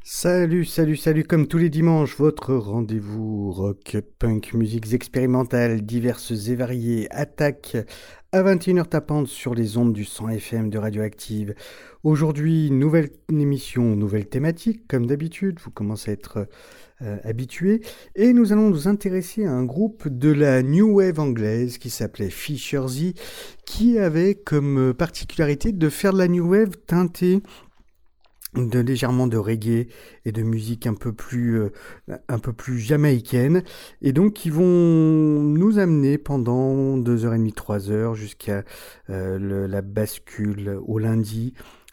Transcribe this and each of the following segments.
Salut, salut, salut, comme tous les dimanches, votre rendez-vous rock, punk, musiques expérimentales, diverses et variées, attaque à 21h tapante sur les ondes du 100 FM de Radioactive. Aujourd'hui, nouvelle émission, nouvelle thématique, comme d'habitude, vous commencez à être habitués, et nous allons nous intéresser à un groupe de la New Wave anglaise qui s'appelait Fisher Z, qui avait comme particularité de faire de la New Wave teintée légèrement de reggae et de musique un peu plus jamaïcaine, et donc qui vont nous amener pendant 2h30, 3h jusqu'à la bascule au lundi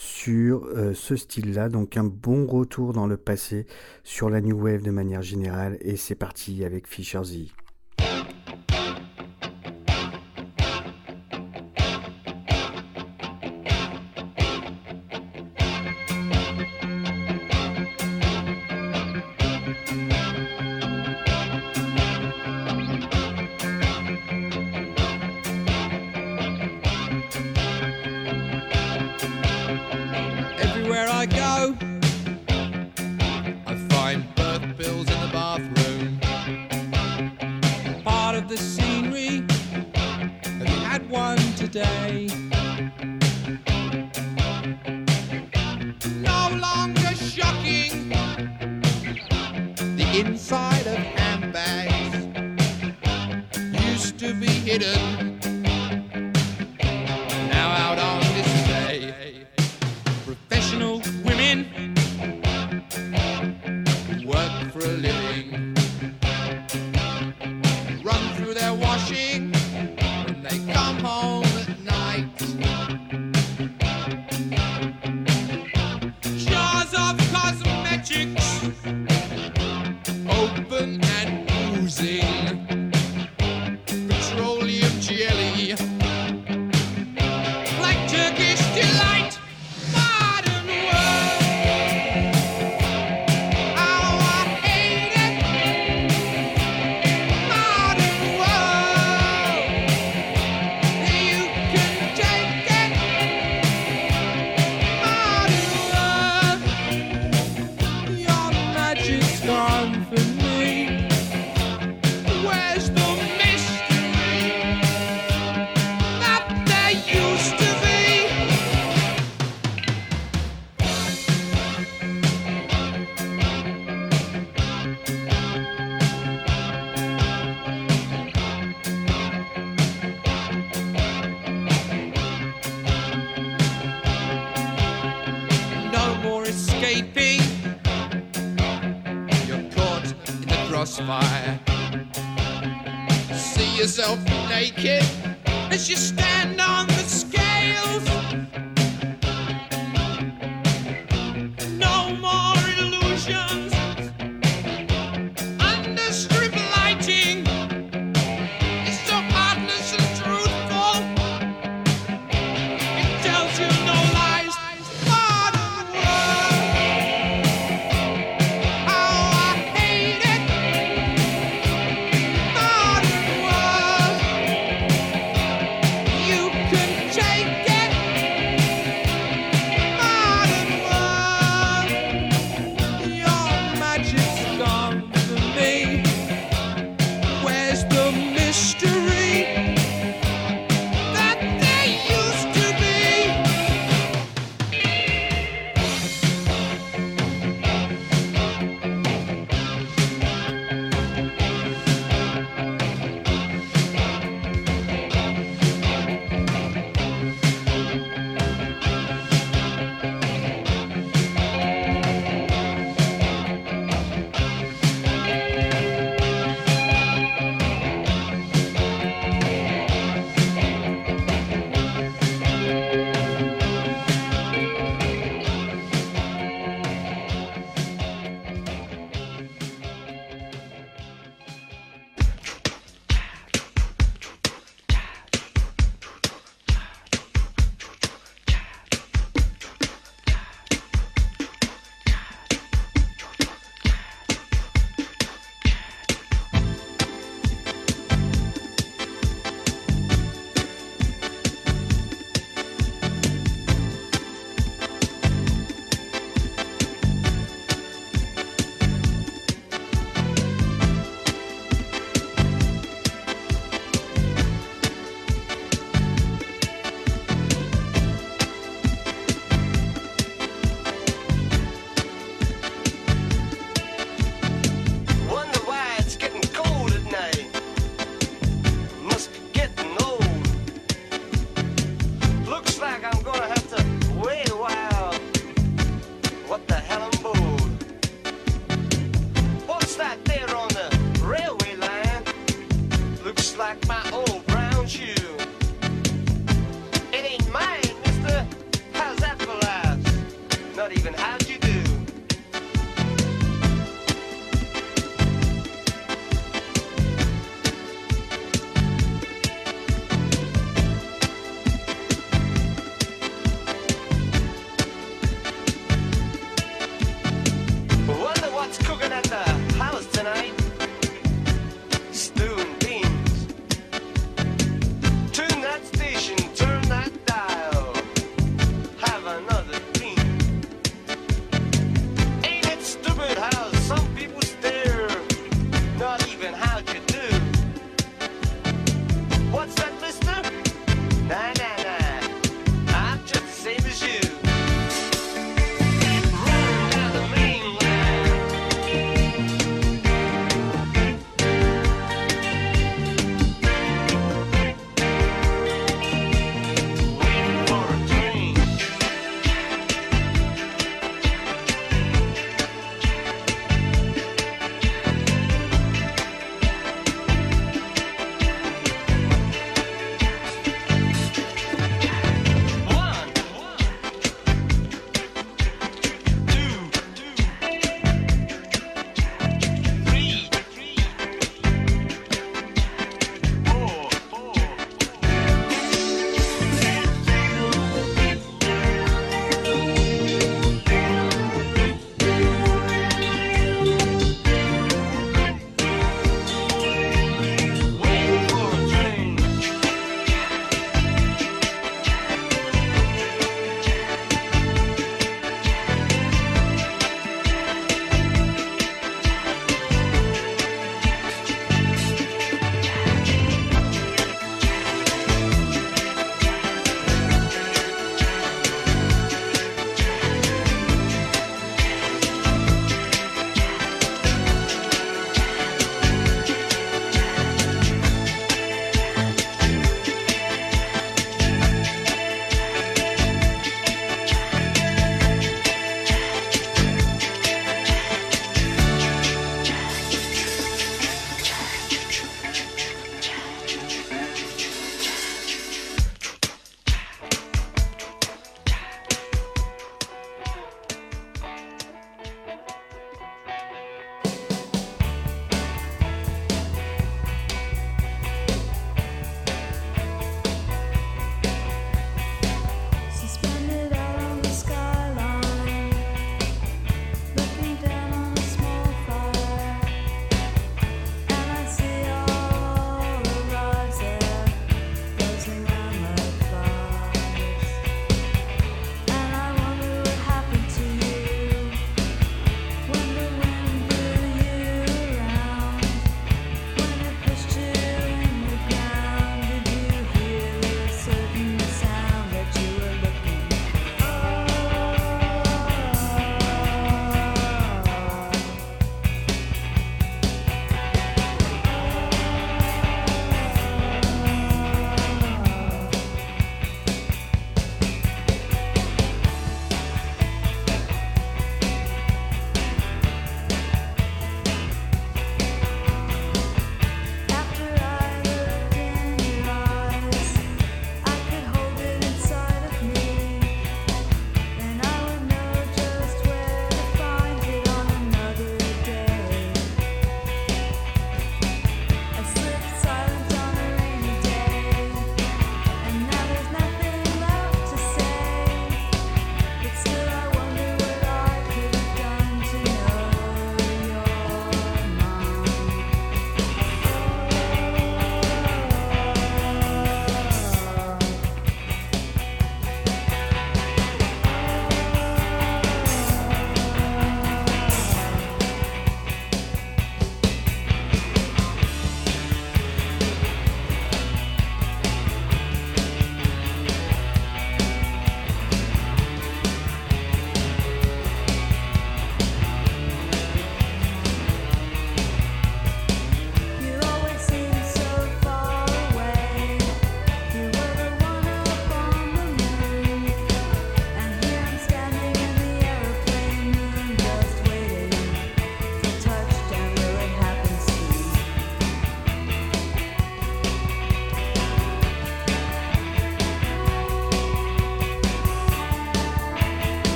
sur ce style-là. Donc un bon retour dans le passé sur la New Wave de manière générale, et c'est parti avec Fisher Z. Check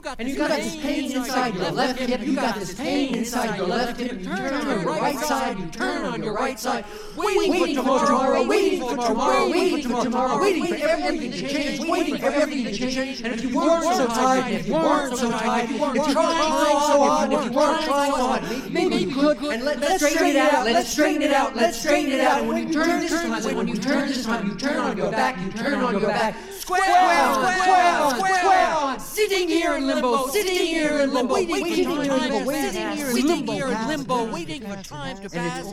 And you got this pain inside your left hip. You got this pain inside your left hip. You turn on your right side. You turn on your right side. Waiting for tomorrow. Waiting for tomorrow. Waiting for tomorrow. Waiting for everything to change. Waiting for everything to change. And if you weren't so tired, if you weren't so tired, if you weren't trying so hard, if you weren't trying so hard, maybe you could. And let's straighten it out. Let's straighten it out. Let's straighten it out. And when you turn this time, you turn on your back. You turn on your back. Square on. Sitting here in limbo. Sitting here in limbo. Waiting for time. Sitting here in limbo. Waiting for time to pass.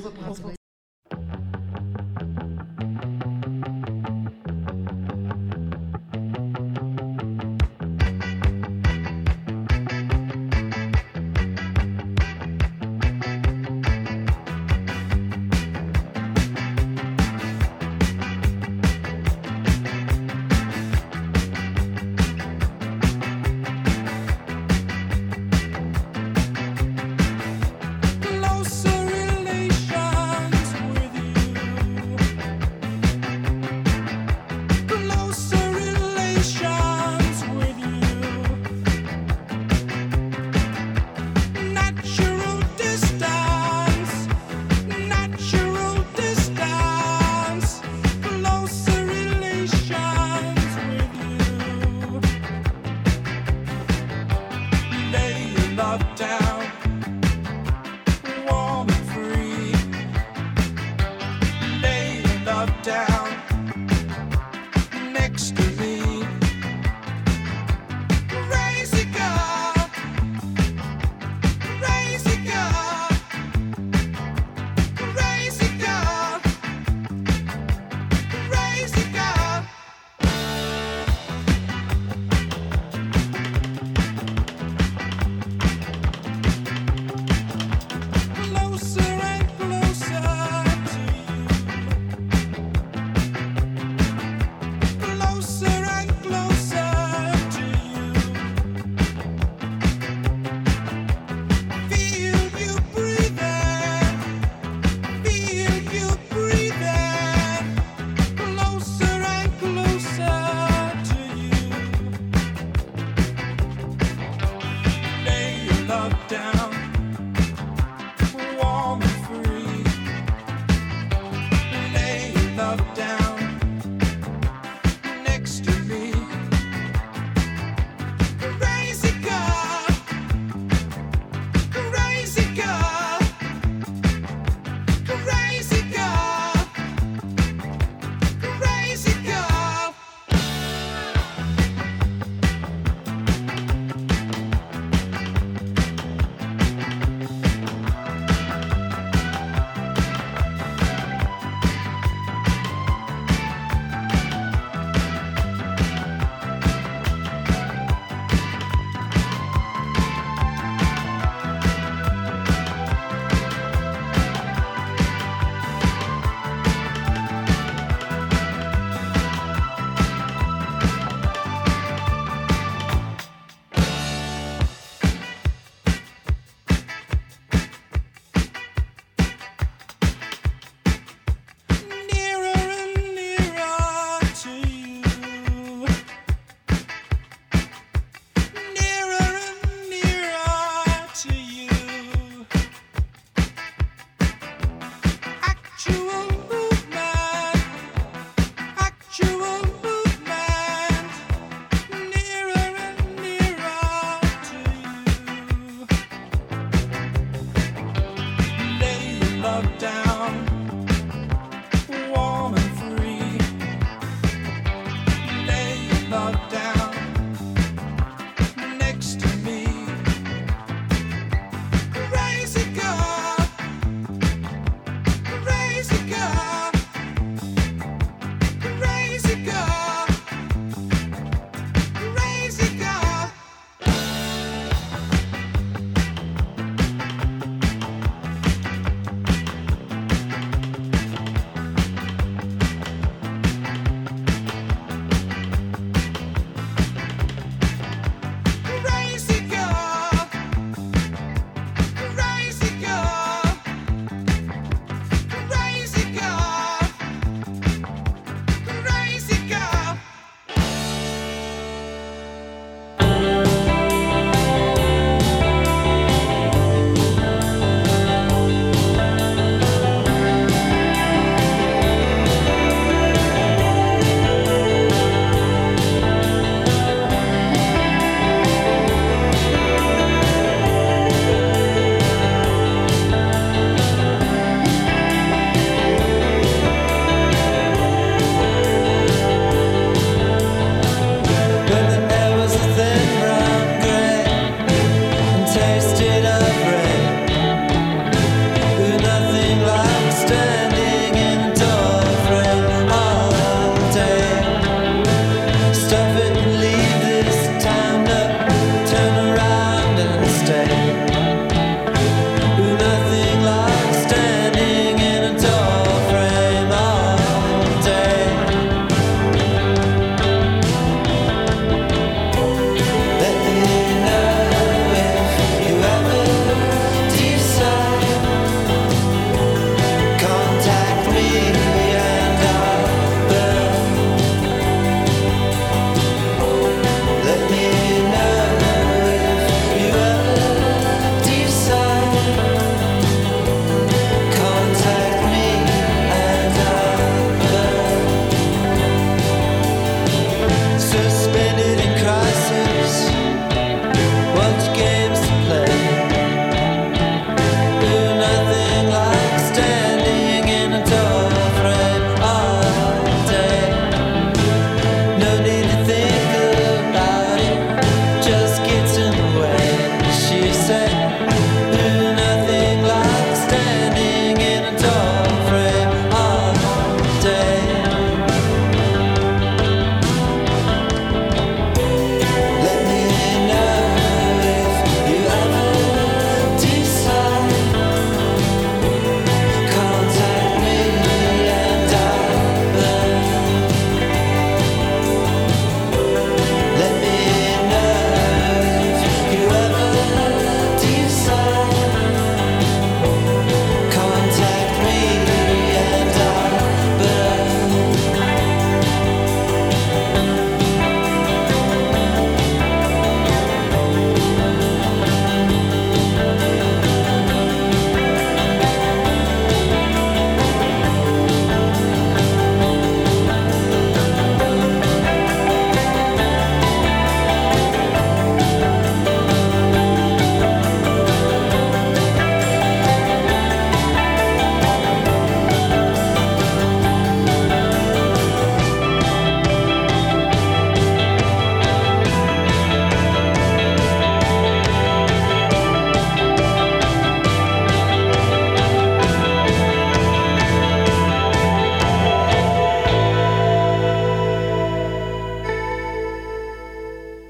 Closer relation.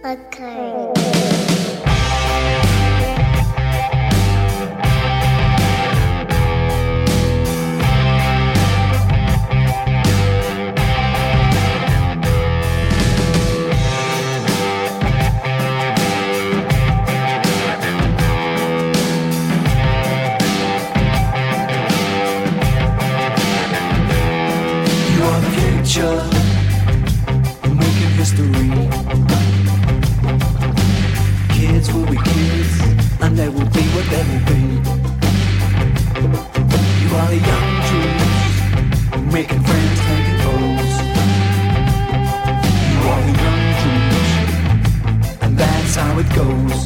occurring. Making history. Kids will be kids, and they will be what they will be. You are the young Jews, making friends, making foes. You are the young Jews, and that's how it goes.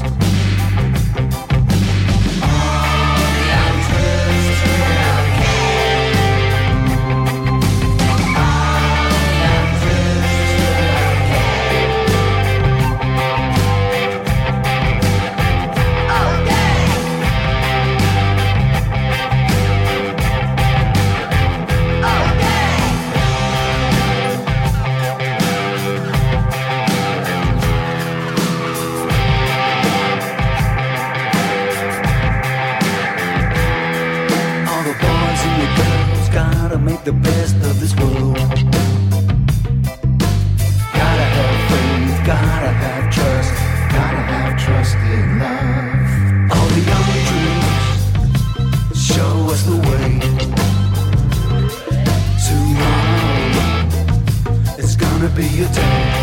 The best of this world. Gotta have faith, gotta have trust in love. All the young dreams show us the way. Tomorrow it's gonna be a day.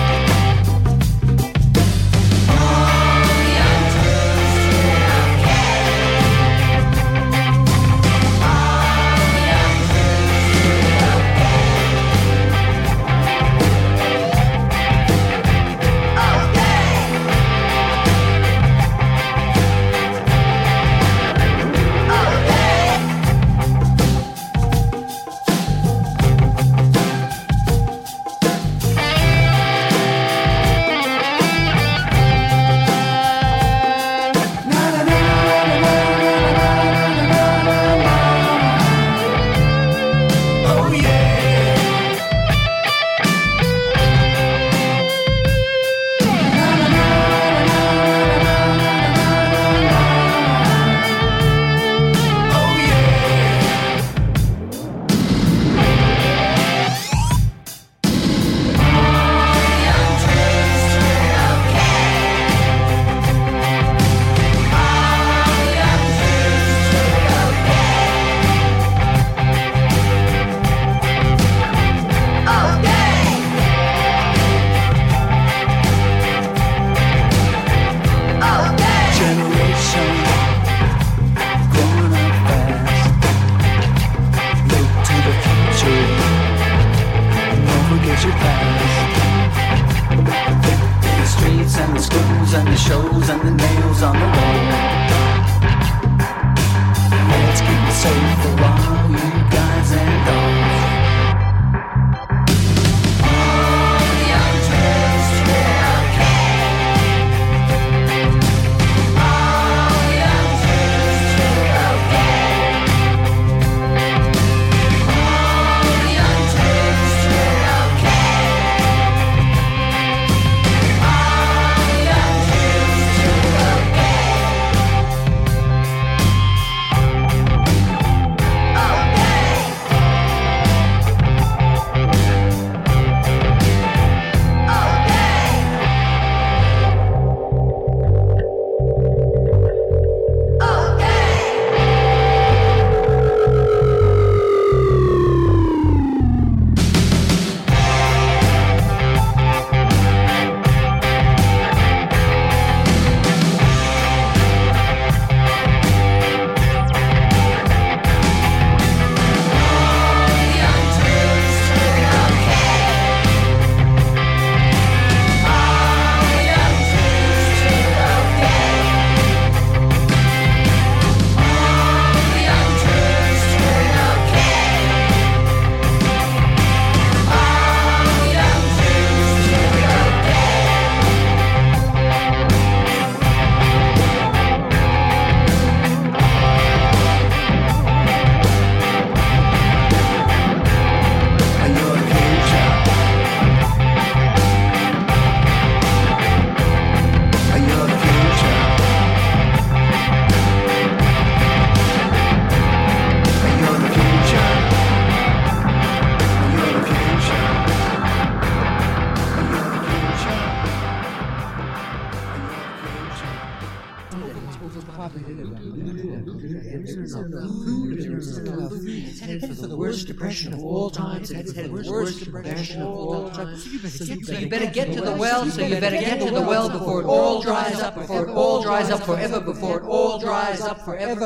It's headed for the worst depression of all time. It's headed for the worst depression of all time. So you better get to the well. So you better get to the well before it all dries up. Before it all dries up forever. Before it all dries up forever.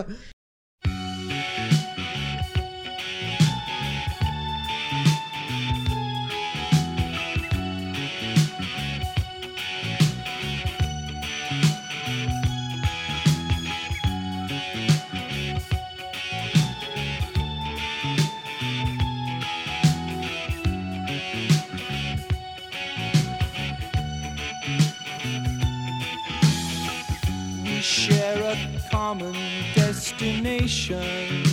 Share a common destination.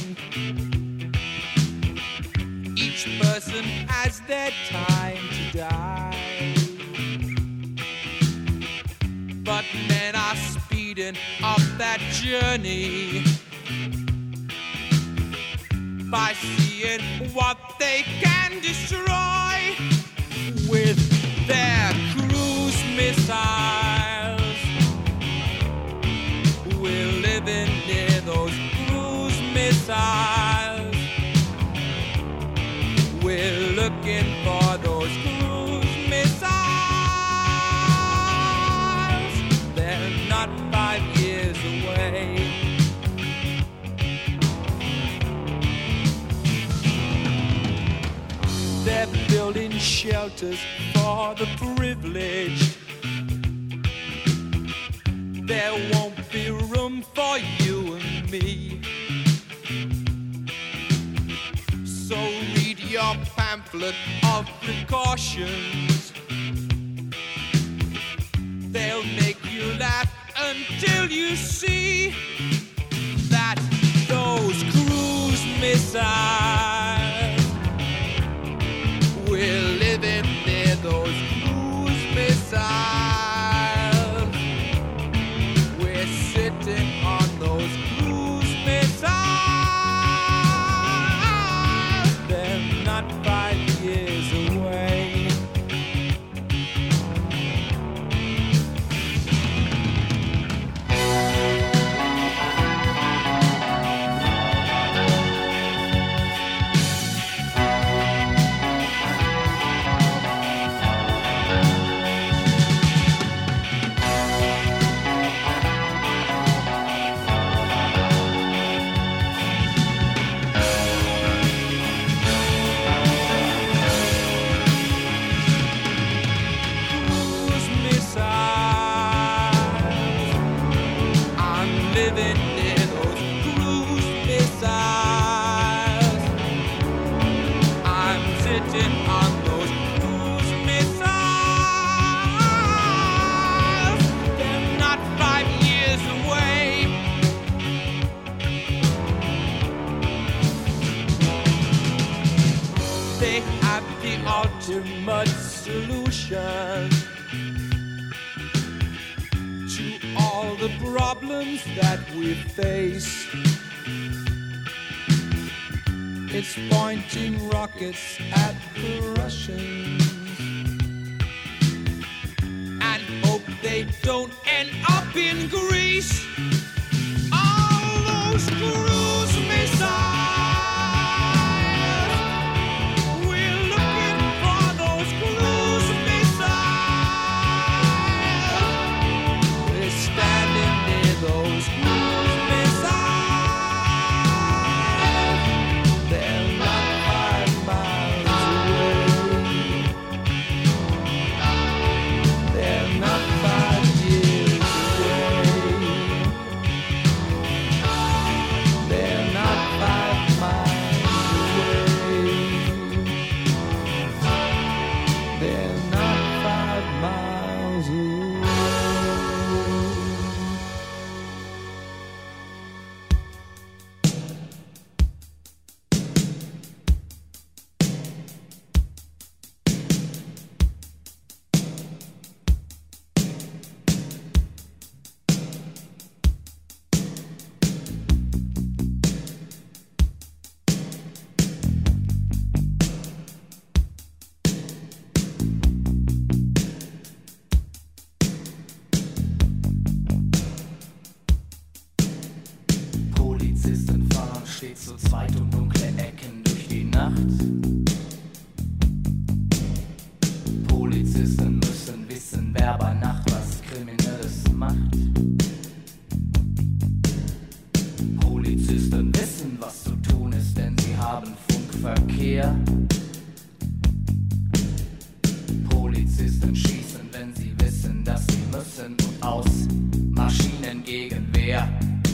Each person has their time to die, but men are speeding up that journey by seeing what they can destroy with their cruise missiles. We're living near those cruise missiles. We're looking for those cruise missiles. They're not 5 years away. They're building shelters for the privileged. There won't be room for you and me. So read your pamphlet of precautions. They'll make you laugh until you see that those cruise missiles, we're living near those cruise missiles. Sitting on those cruise missiles. They're not 5 years away. Ultimate solution to all the problems that we face. It's pointing rockets at the Russians and hope they don't end up in Greece. All those cruise missiles. Polizisten fahren stets zu zweit um dunkle Ecken durch die Nacht. Polizisten müssen wissen, wer bei Nacht was Kriminelles macht. Polizisten wissen, was zu tun ist, denn sie haben Funkverkehr. Polizisten schießen, wenn sie wissen, dass sie müssen, und aus Maschinengegenwehr.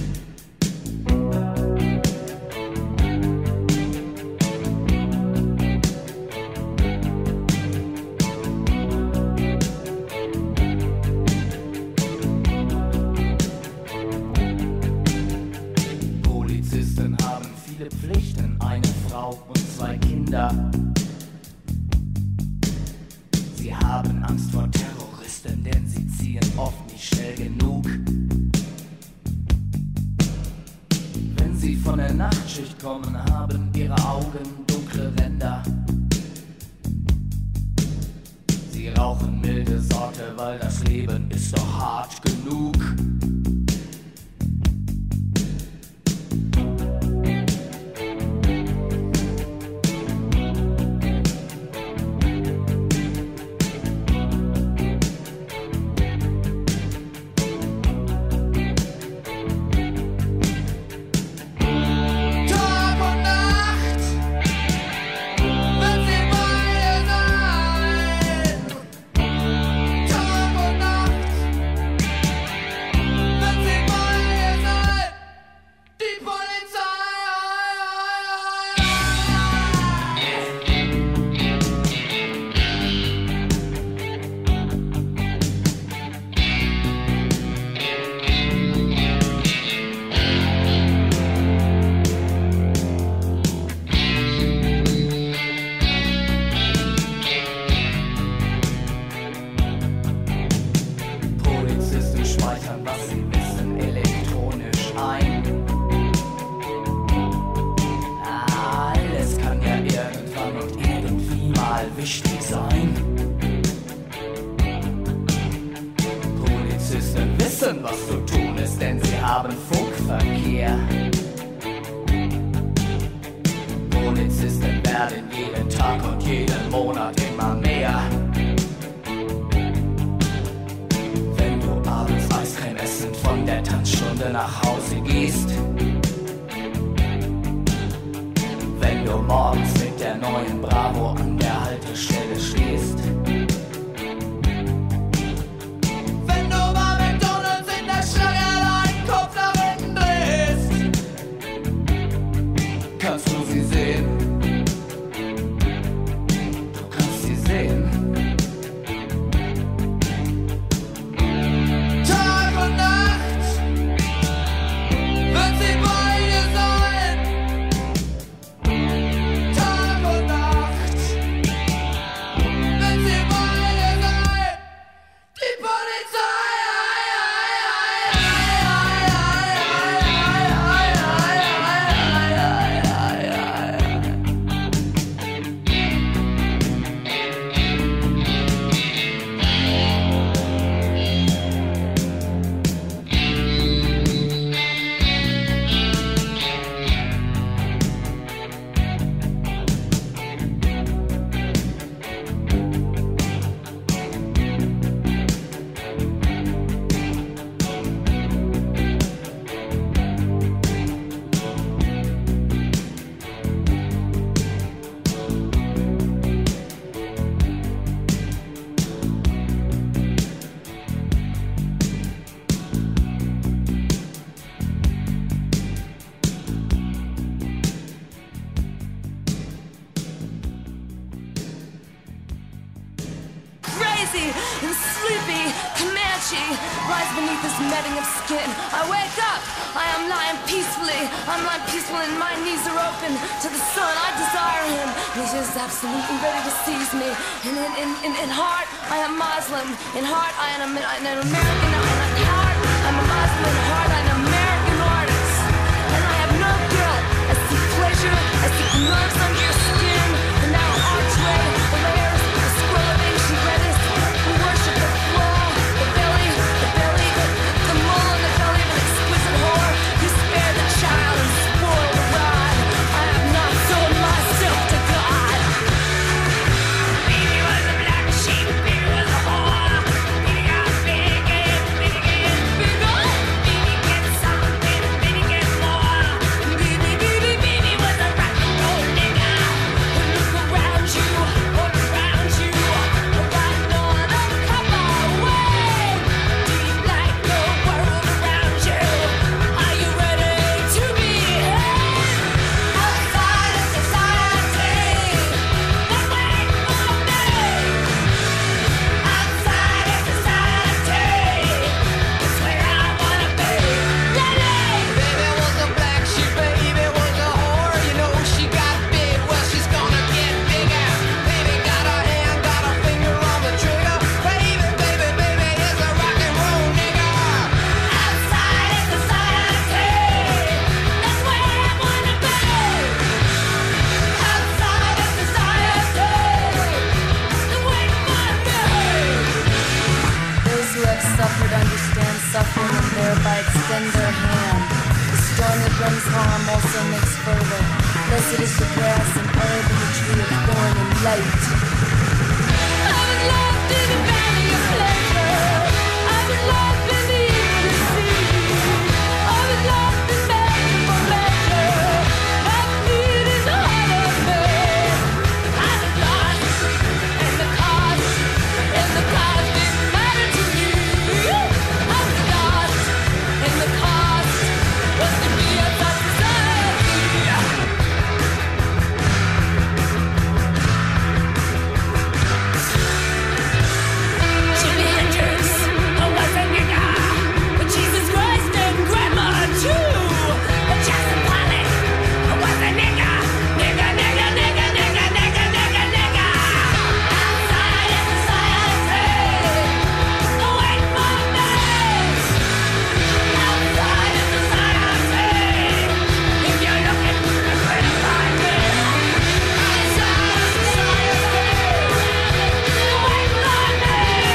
Polizisten haben viele Pflichten, eine Frau und 2 Kinder. Sie haben Angst vor Terroristen, denn sie ziehen oft nicht schnell genug. Wenn sie von der Nachtschicht kommen, haben ihre Augen dunkle Ränder. Sie rauchen milde Sorte, weil das Leben ist doch hart genug. Was zu tun ist, denn sie haben Funkverkehr. Polizisten werden jeden Tag und jeden Monat immer mehr. Wenn du abends Eiscreme essend von der Tanzstunde nach Hause gehst, wenn du morgens mit der neuen Bravo an der Haltestelle stehst, kannst du sie sehen? Du kannst sie sehen. Tag und Nacht wird sie bei dir sein. Tag und Nacht wird sie bei dir sein. Die Polizei. And sleepy Comanche lies beneath this netting of skin. I wake up, I am lying peacefully. I'm lying peacefully and my knees are open to the sun. I desire him. He's just absolutely ready to seize me. And in heart, I am Muslim. In heart, I am an American. In heart, I'm a Muslim. In heart, I'm an American artist. And I have no guilt. I see pleasure. I see nerves under your skin. And now archway, the layers, the scroll of ancient redness. We worship the floor, the belly, the mole in the belly of an exquisite whore. You spare the child and could understand suffering and thereby extend their hand. The storm that brings harm also makes fertile. Blessed is the grass and herb and the tree of thorn and light. I was lost in the valley of pleasure. I was lost in the evening sea. I was lost in measurable measure. My feet is hard of me. I was lost in the cost didn't matter to me. I was lost in the cost. What's the be of our society? Jimi Hendrix was a nigga, but Jesus Christ and Grandma too. But Jackson Pollock was a nigga, nigga, nigga, nigga, nigga, nigga, nigga, nigga. Outside in society, wait for me. Outside in society, if you're looking, you're gonna find me. Outside in society, wait for me.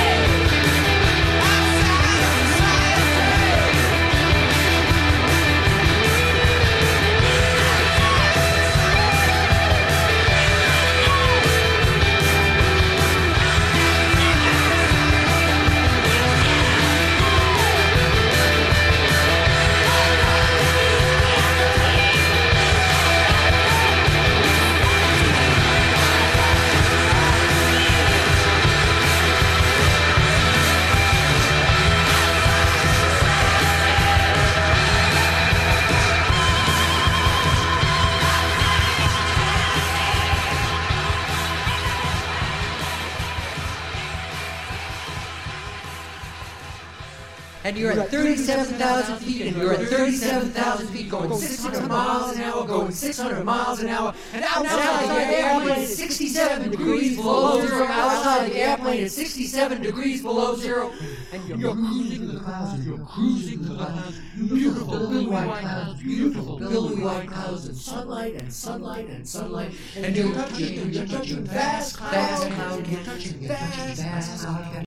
And you're at 37,000 feet, and you're at 37,000 feet, going 600 miles an hour, going 600 miles an hour, and outside the airplane is 67 degrees below zero, outside the airplane is 67 degrees below zero, and you're cruising the clouds, and you're cruising the clouds, beautiful billowy white clouds, beautiful billowy white clouds, and sunlight, and sunlight, and sunlight, and you're touching vast clouds, and you're touching vast clouds.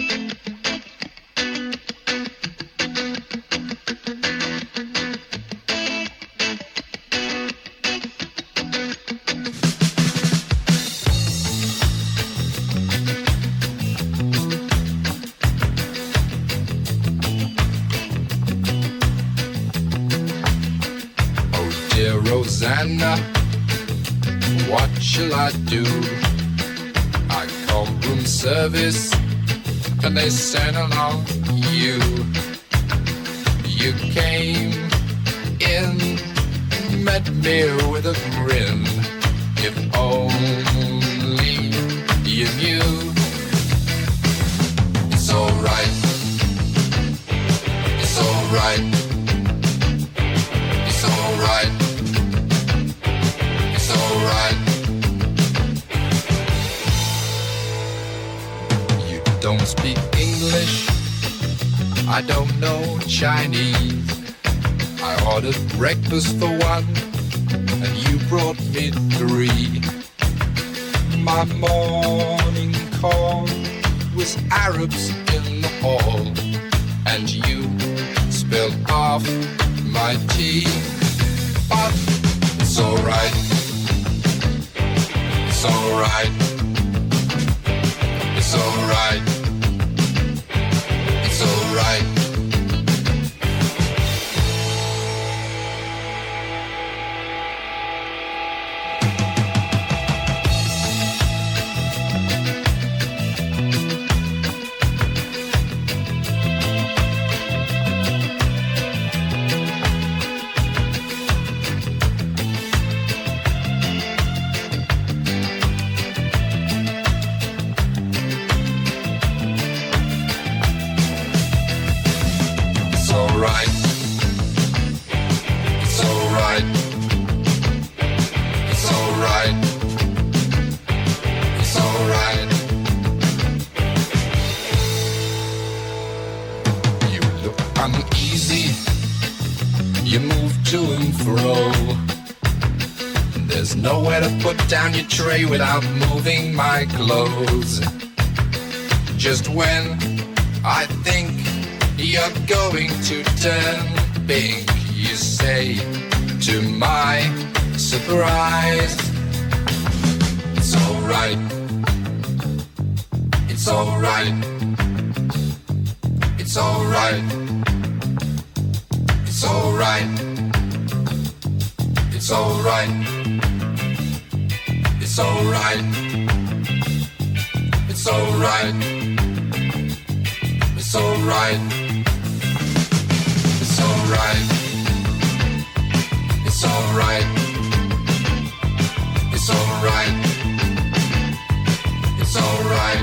Rosanna, what shall I do? I call room service and they sent along you. You came in, met me with a grin. If only you knew. It's alright. It's alright. It's alright. It's alright. You don't speak English, I don't know Chinese. I ordered breakfast for one, and you brought me 3. My morning call was Arabs in the hall, and you spilled off my tea. But it's alright. It's alright. It's alright. It's alright. Down your tray without moving my clothes. Just when I think you're going to turn pink, you say, to my surprise. It's alright, it's alright, it's alright, it's alright, it's alright, it's alright, it's alright, it's alright, it's alright, it's alright, it's alright, it's alright,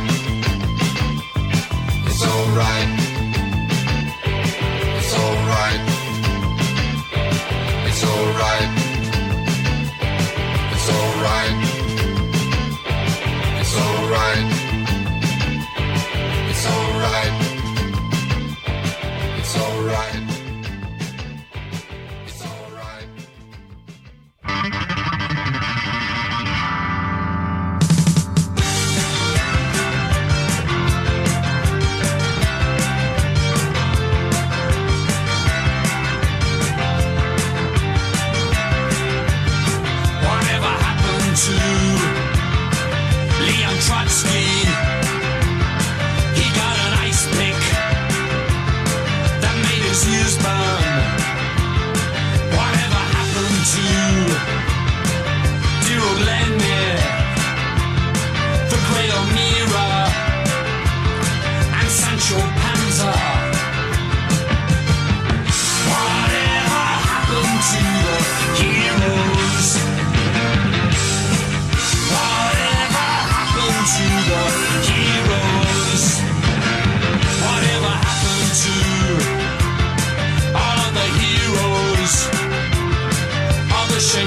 it's alright, it's alright, it's alright, it's alright, it's alright, it's alright, it's alright, it's alright. Whatever happened to Leon Trotsky? He got an ice pick that made his ears burn. Whatever happened to dear old Lenin, the great O'Meara, and Sancho Panza? Whatever happened to the heroes? Whatever happened to the heroes? Whatever happened to all of the heroes of the Shea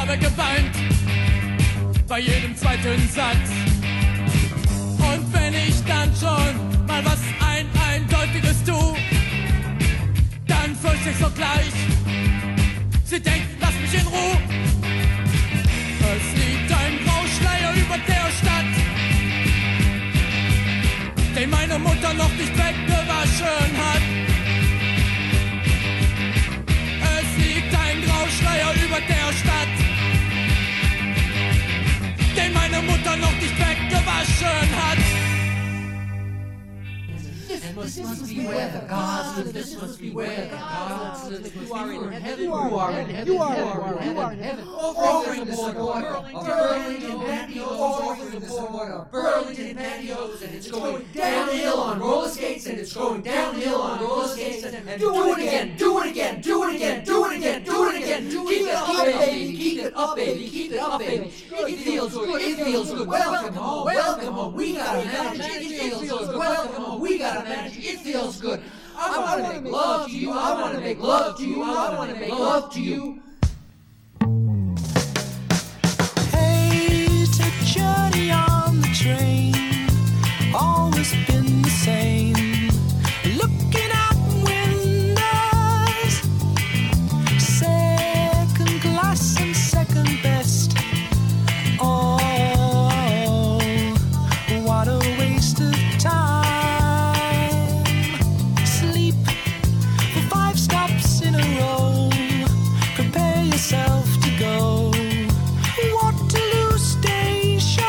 habe geweint bei jedem zweiten Satz. Und wenn ich dann schon mal was Eindeutiges tu, dann fürchte ich sogleich, sie denkt, lass mich in Ruhe. Es liegt ein Grauschleier über der Stadt, den meine Mutter noch nicht weggewaschen hat. Es liegt ein Grauschleier über der Stadt, den meine Mutter noch nicht weggewaschen hat. This must be where the gods live. This must be where the gods live. You are in heaven. You are in heaven. You are in heaven. Offering the support of Burlington Pantyhose. Offering the support of Burlington Pantyhose. And it's going downhill on roller skates. And it's going downhill on roller skates. And do it again. Do it again. Do it again. Do it again. Do it again. Keep it up, baby. Keep it up, baby. Keep it up, baby. It feels good. It feels good. Welcome home. Welcome home. We gotta manage it. It feels good. Welcome home. We gotta manage it. It feels good. I want to make love to you. I want to make love to you. I want to make love to you. Hey, take a journey on the train. Always been the same. Looking out windows. Second class and second best. Oh, what a waste of time. In a row, prepare yourself to go. Waterloo Station,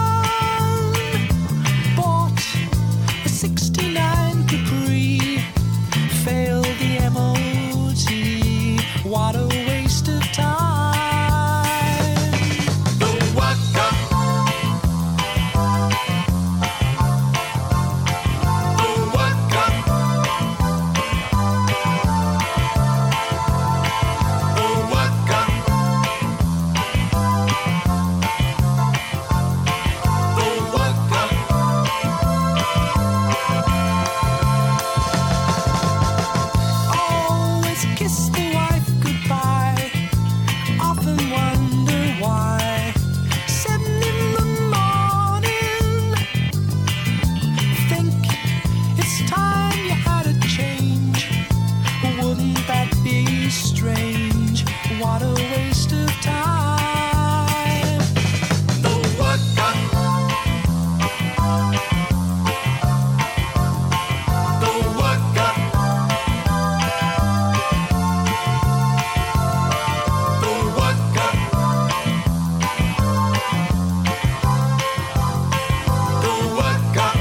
bought a '69 Capri, failed the MOT. What a waste of time. Don't walk up. Don't walk up. Strange, what a waste of time. Don't walk up. Don't walk up. Don't walk up. Don't walk up.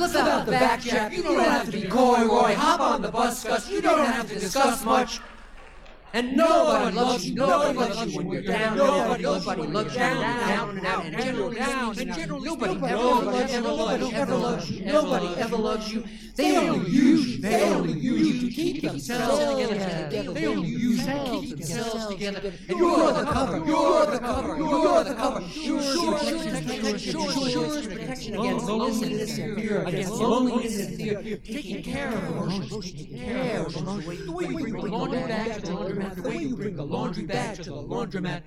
What's about the back, Jack? You don't have to be coy, Roy. Hop on the bus, Gus. You don't have to discuss much. And nobody loves you. Nobody loves you when you're down. Nobody loves you down and out. And generally, nobody ever loves you. Nobody ever loves you. They only use you. They only use you to keep themselves together. They only use you to keep themselves together. And you're the cover. You're the cover. You're the cover. Sure protection against loneliness and fear. Against loneliness and fear. Taking care of emotions. Taking care of emotions. The way you bring the laundry back to the laundromat. The way you bring the laundry back to the laundromat.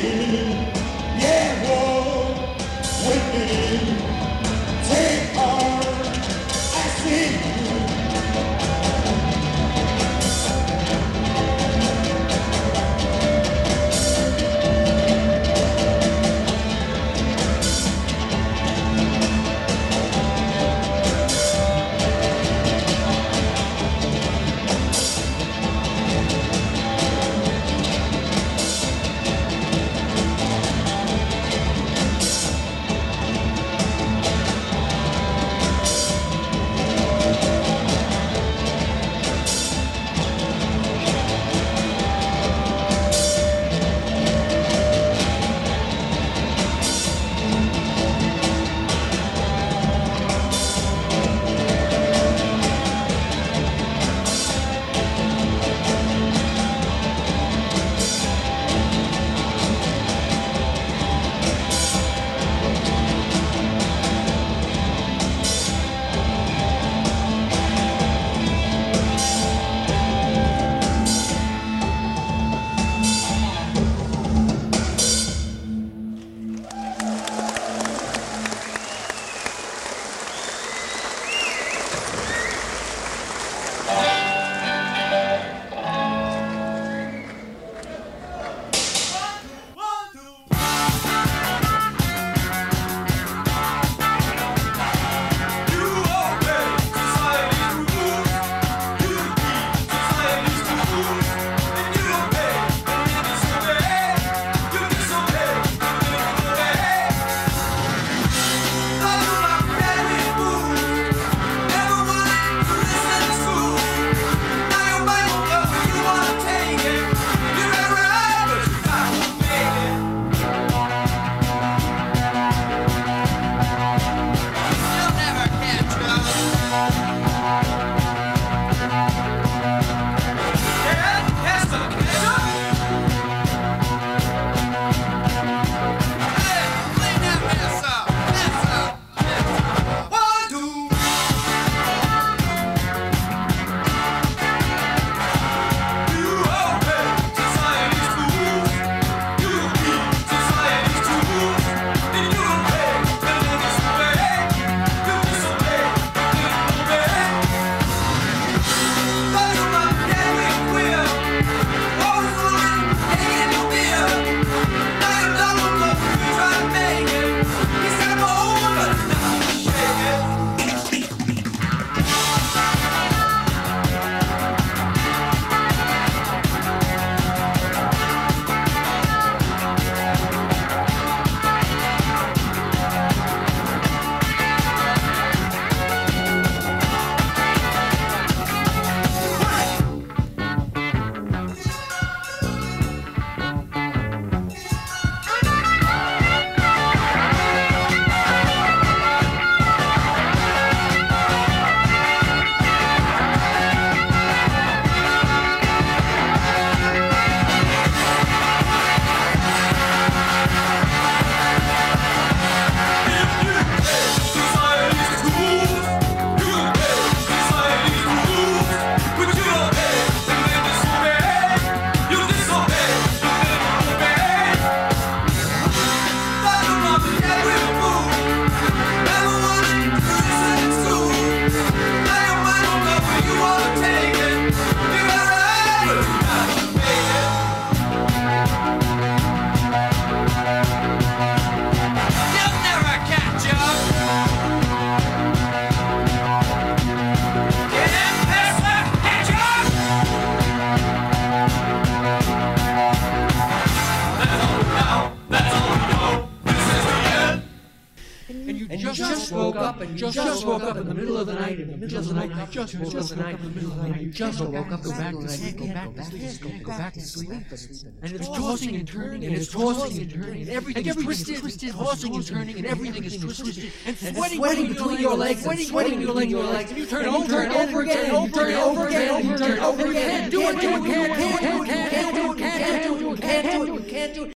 just woke up and just woke up in the middle of the night, in the middle of the night, just woke up in the night, in the middle of the night, just woke up, go back to sleep, go back to sleep, go back to sleep. And it's tossing and turning, and it's tossing and turning, and everything is twisted, tossing and turning, and everything is twisted, and sweating between your legs, sweating between your legs, and you turn over and over again, and you turn over again, and you turn over again, do it, can't do it, can't do it, can't do it, can't do it.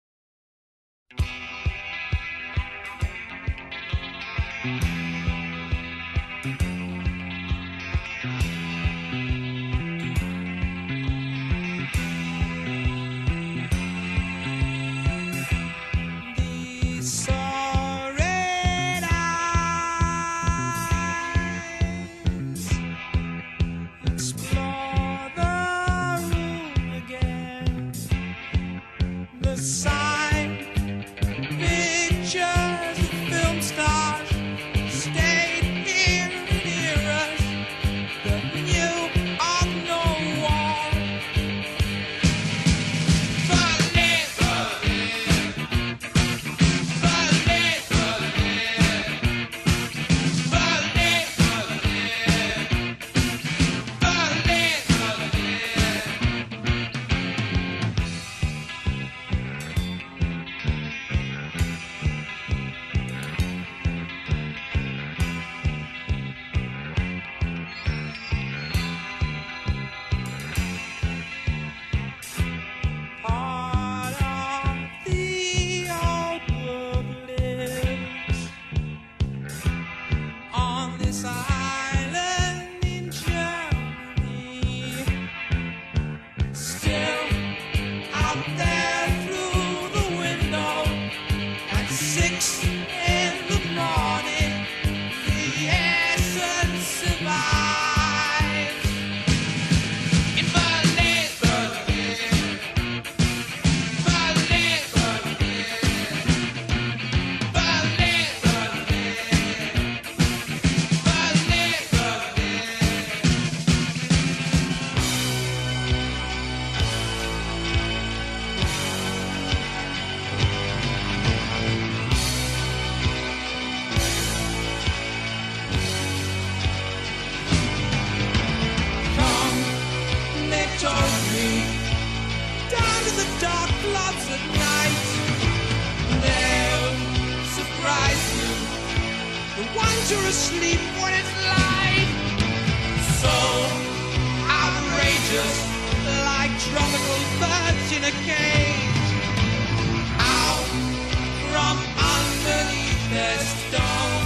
asleep when it's light. So outrageous, like tropical birds in a cage. Out from underneath their stones.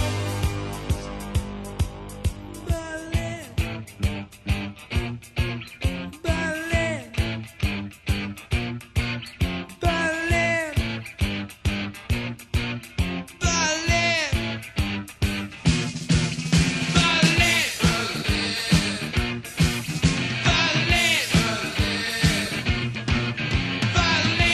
Berlin.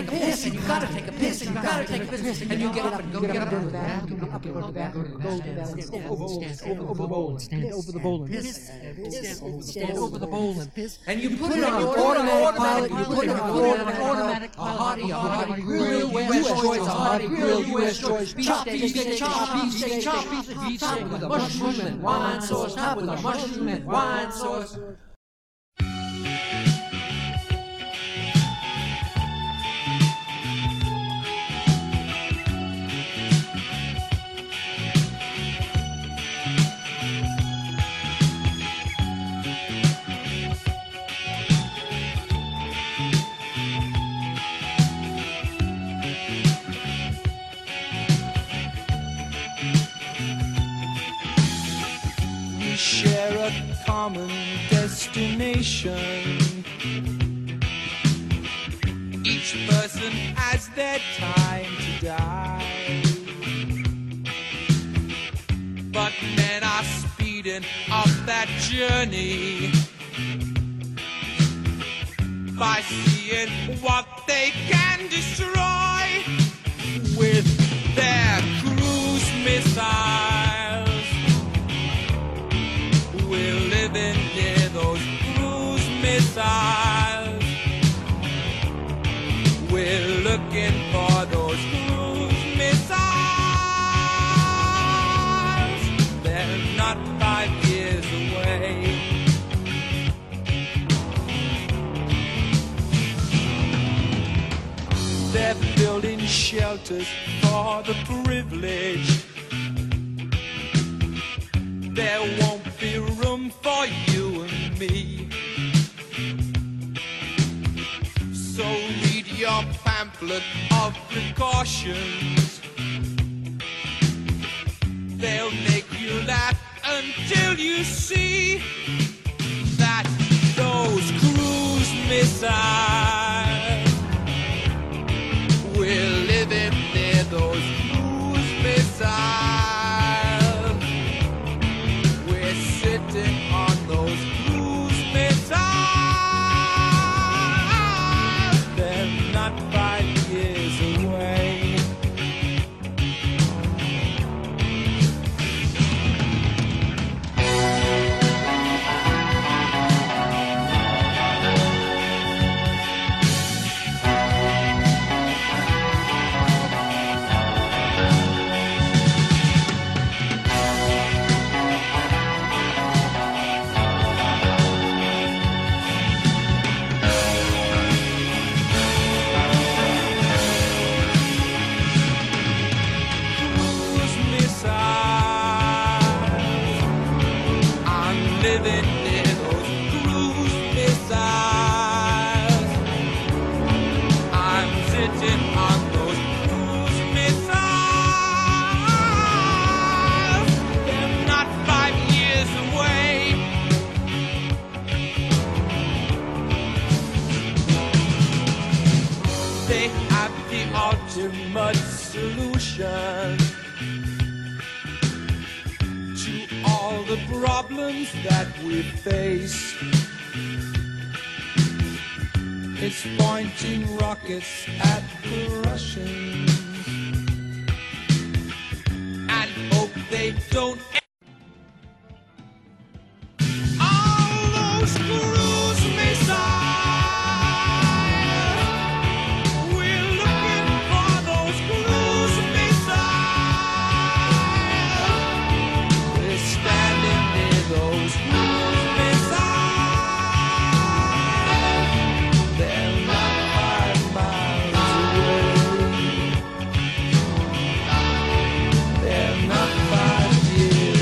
take a piss, and you gotta take a piss, and you gotta take a piss, and you get up and go to the bathroom, go to the bathroom, go to the bathroom, stand over the bowl, stand over the bowl and piss, stand over the bowl and piss, and you put it on automatic pilot, you put it on automatic pilot, a hottie grill, U.S. choice, a hottie grill, U.S. choice, beefsteak, chop, beefsteak with a mushroom and wine sauce, top with a mushroom and wine sauce. Share a common destination. Each person has their time to die, but men are speeding up that journey by seeing what they can destroy with their cruise missiles. We're living near those cruise missiles. We're looking for those cruise missiles. They're not 5 years away. They're building shelters for the privileged. There won't be room for you and me. So read your pamphlet of precautions. They'll make you laugh until you see that those cruise missiles, we're living near those cruise missiles. Sitting on those cruise missiles. They're not 5 years away. Ultimate solution to all the problems that we face. It's pointing rockets at the Russians and hope they don't. All those cruise missiles. Yeah.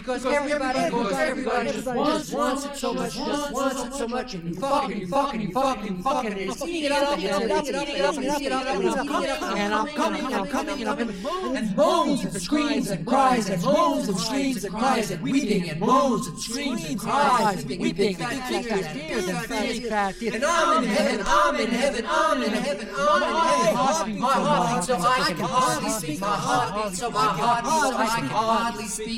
Because everybody just wants it so much, and you fucking, and it's eating it up, and I'm coming, and moans and screams and cries, and moans and screams and cries, and weeping, and moans and screams and cries, and weeping, and tears, and I'm in heaven, my heart beats so I can hardly speak, my heart beats so I can hardly speak.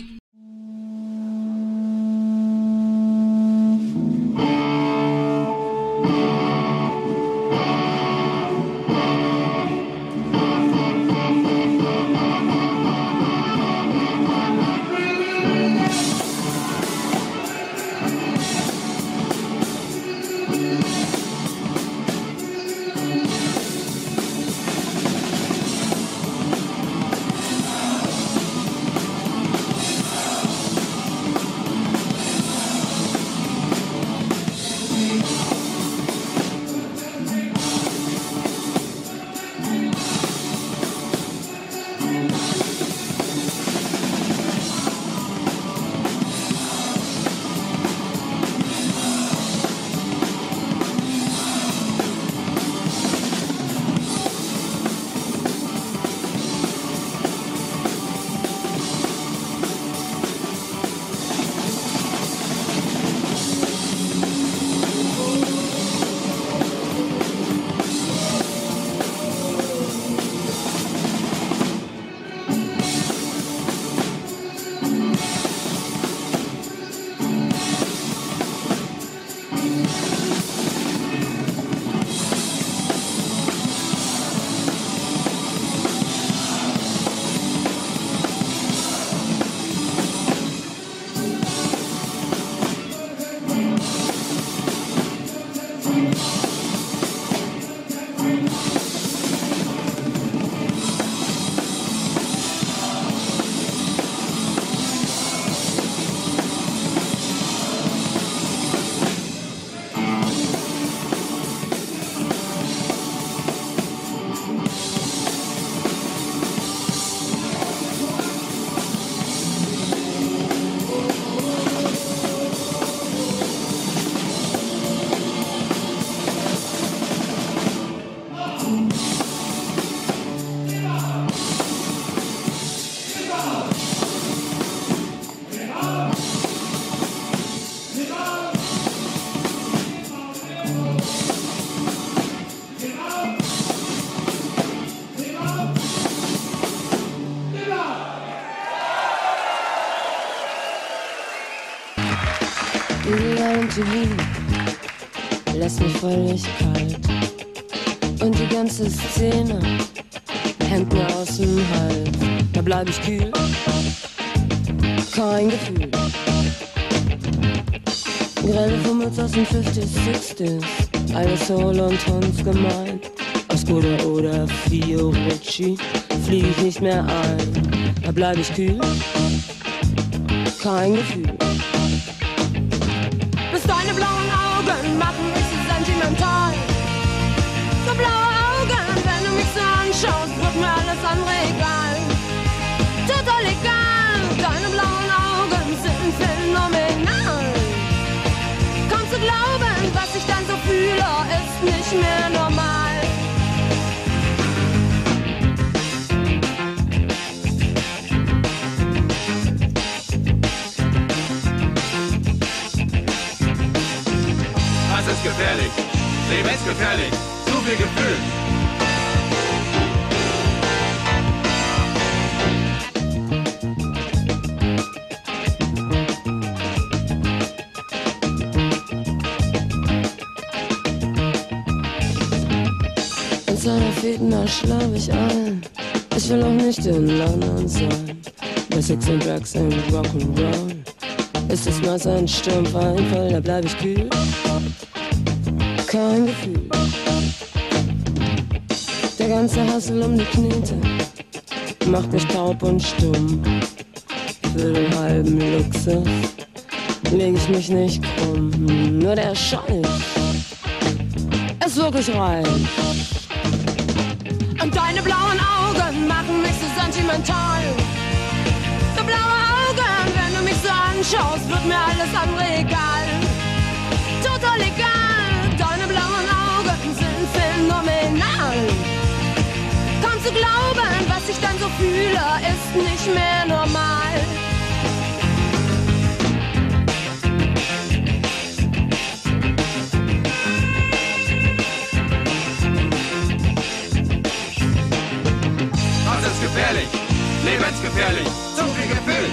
Lässt mich völlig kalt und die ganze Szene hängt mir aus dem Hals. Da bleib ich kühl, kein Gefühl. Grelle Fummels aus den 50s, 60s, alles Soul und Tanz gemeint. Aus Skoda oder Fiorucci flieg ich nicht mehr ein. Da bleib ich kühl, kein Gefühl. Deine blauen Augen machen mich so sentimental. So blaue Augen, wenn du mich so anschaust, wird mir alles andere egal. Total egal, deine blauen Augen sind phänomenal. Kaum zu glauben, was ich dann so fühle, ist nicht mehr normal. Ist gefährlich, Leben ist gefährlich, zu viel Gefühl. In seiner Fäden schlaf ich ein, ich will auch nicht in London sein. Bei Sex and Drugs and Rock'n'Roll ist es mal ein Sturmfall, da bleib ich kühl. Kein Gefühl. Der ganze Hassel um die Knete macht mich taub und stumm. Für den halben Luxus leg ich mich nicht krumm. Nur der Scheiß ist wirklich reich. Und deine blauen Augen machen mich so sentimental. So blaue Augen, wenn du mich so anschaust, wird mir alles andere egal. Total egal, deine blauen Augen sind phänomenal. Kaum zu glauben, was ich dann so fühle, ist nicht mehr normal. Das ist gefährlich, lebensgefährlich, zu viel Gefühl.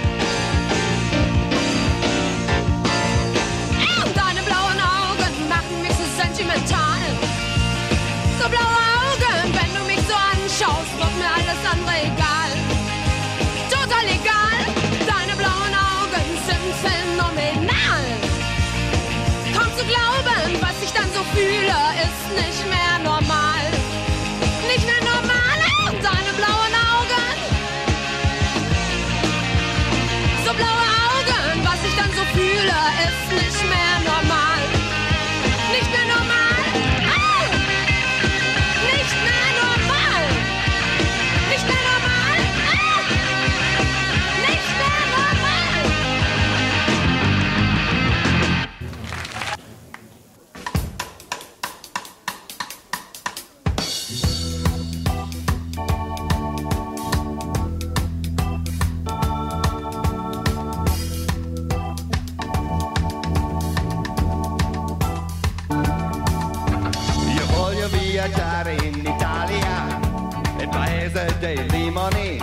Deine blauen Augen machen mich so sentimental. So blaue Augen, wenn du mich so anschaust, wird mir alles andere egal. Total egal, deine blauen Augen sind phänomenal. Kaum zu glauben, was ich dann so fühle, ist nicht mehr normal. Nicht mehr normal, deine blauen Augen. So blaue Augen, was ich dann so fühle, ist nicht mehr normal. Nicht mehr normal. Ah! Nicht mehr normal. Nicht mehr normal. Ah! Nicht mehr normal. Io voglio viaggiare in Italia, il paese dei limoni.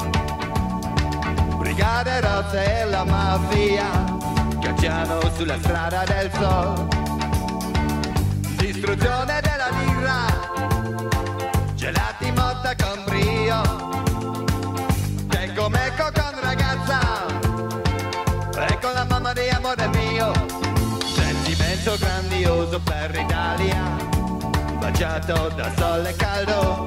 Brigate rosse e la mafia cacciano sulla strada del sol. Distruzione della birra, gelati motta con brio. Tengo mecco con ragazza e con la mamma di amore mio. Sentimento grandioso per l'Italia, baciato da sole caldo.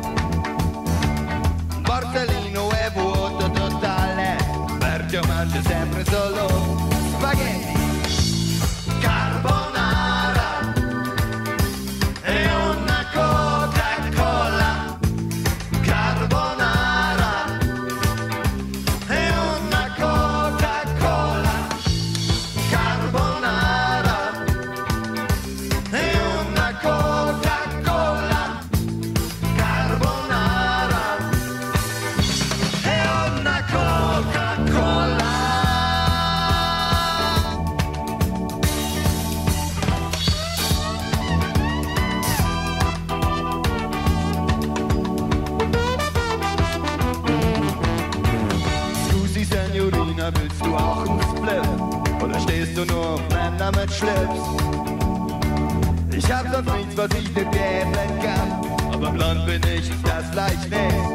Borsellino e vuoto totale, perciò mangio sempre solo spaghetti. Carbonara e una Coca-Cola. Carbonara e una Coca-Cola. Carbonara e una Coca-Cola. Carbonara e una Coca-Cola. Scusi, Signorina, willst du auch einen Split? Oder stehst du nur auf Männer mit Schlips? Ich hab sonst nichts, was ich dir geben kann, aber blond bin ich, das leicht nicht.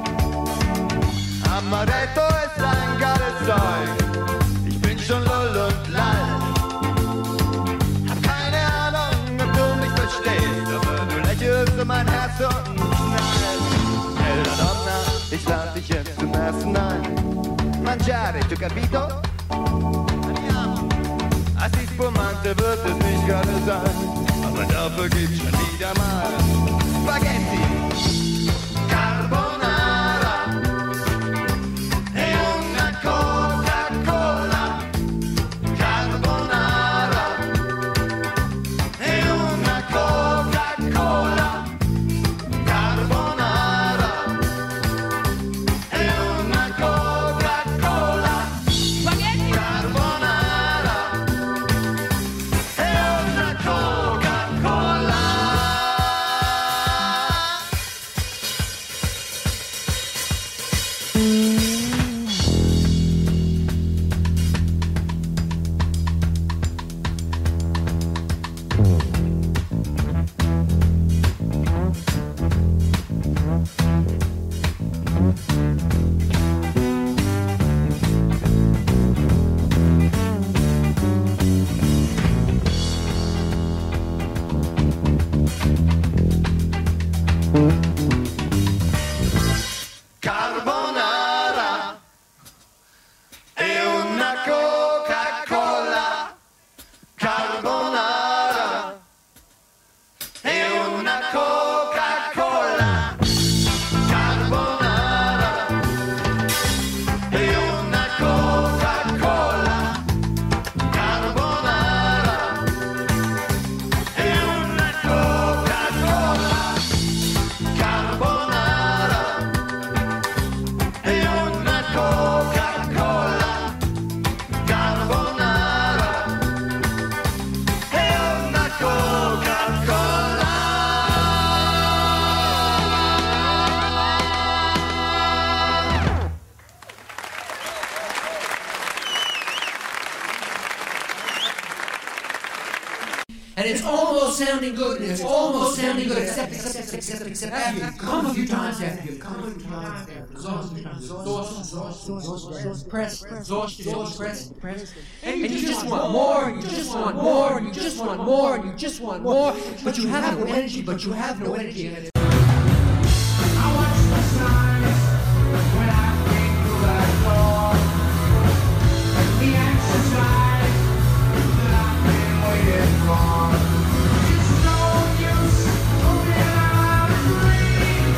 Amaretto ist ein geiles Zeug, ich bin schon lull und lall. Hab keine Ahnung, ob du mich verstehst, aber du lächelst in mein Herz und knallst. Bella donna, ich lad dich jetzt zum Essen ein. Mangiare, tu capito? Andiamo. Assi spumante wird es nicht gerade sein, aber dafür gibt's schon wieder mal Spaghetti. Carbonara e una Coca-Cola. Carbonara e una Coca-Cola. Carbonara e una Coca-Cola. Spaghetti. Carbonara e una Coca-Cola. And it's almost sounding good, and it's almost sounding good, except after you've come a few times, press, and you just want more, and you just want more, and you just want more, and you just want more, but you have no energy, and it's I watch the signs when I came through that door. The exercise that I've been waiting for. It's no use holding out and breathe.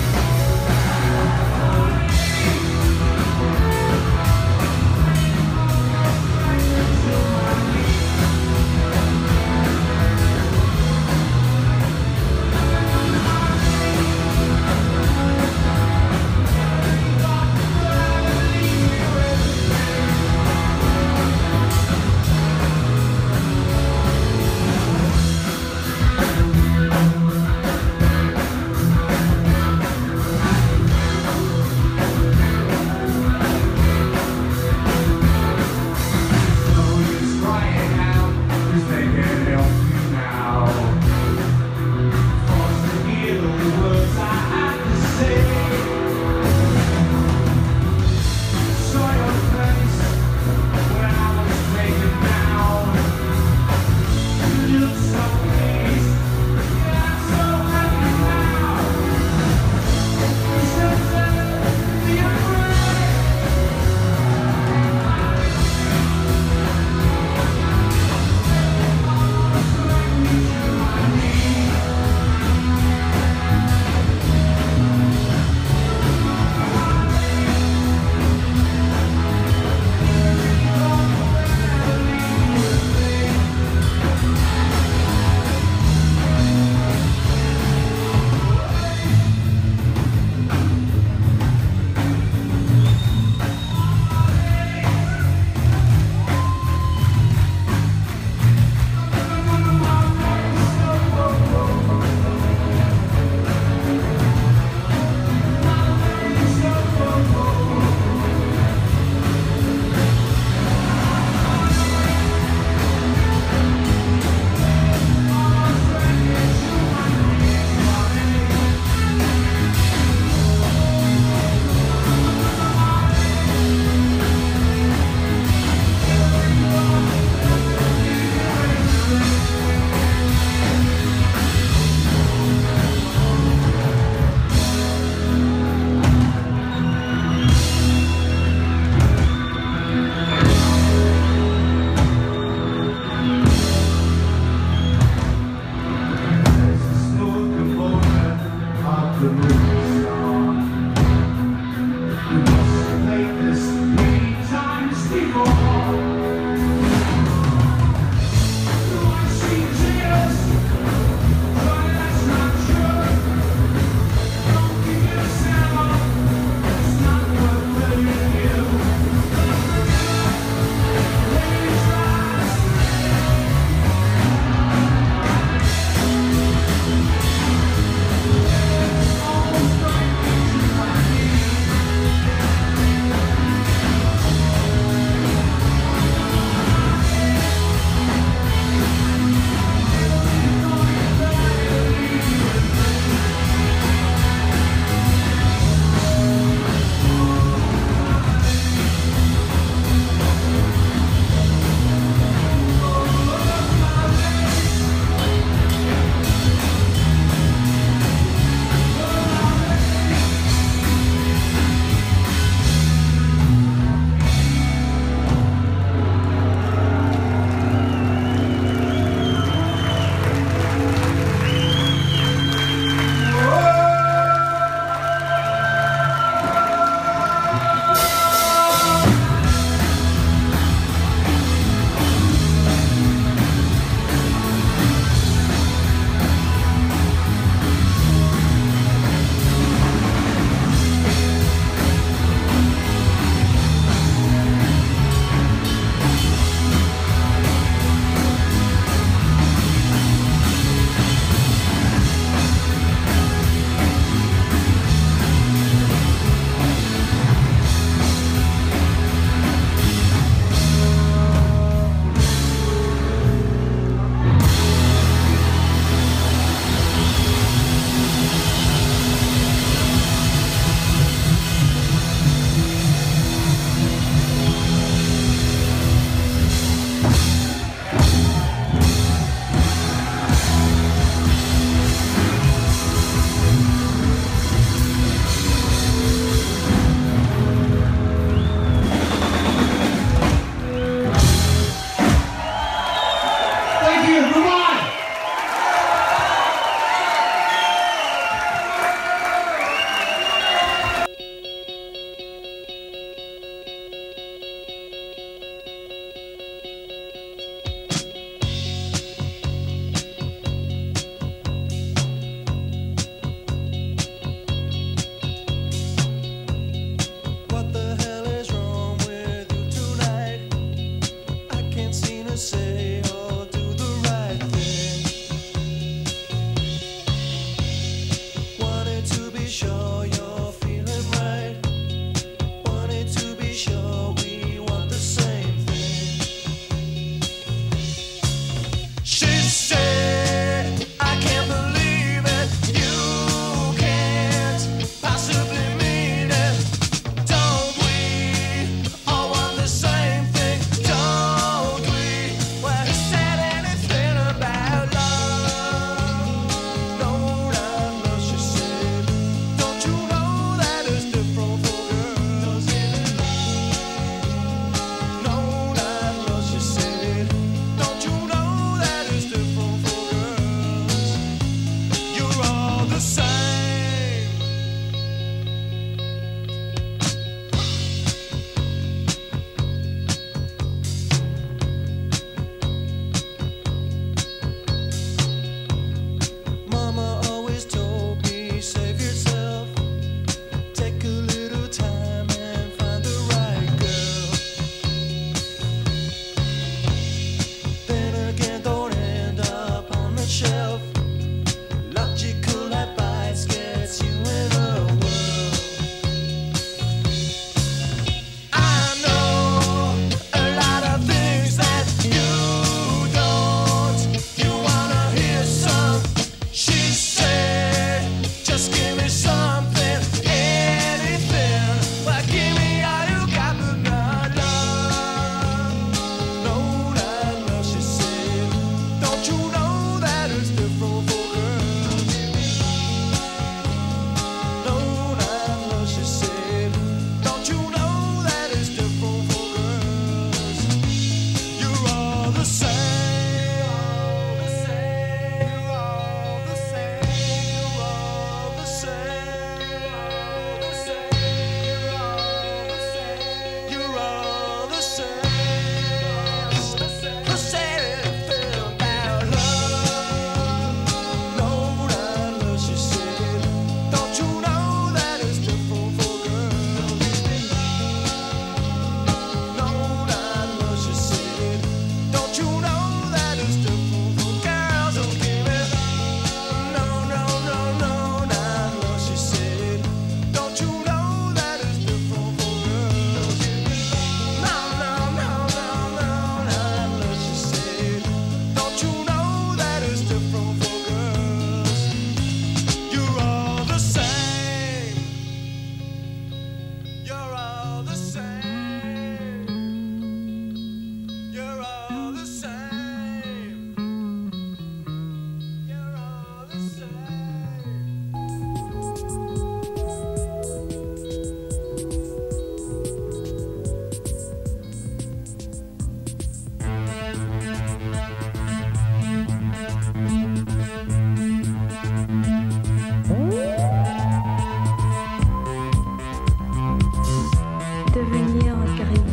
Devenir gris.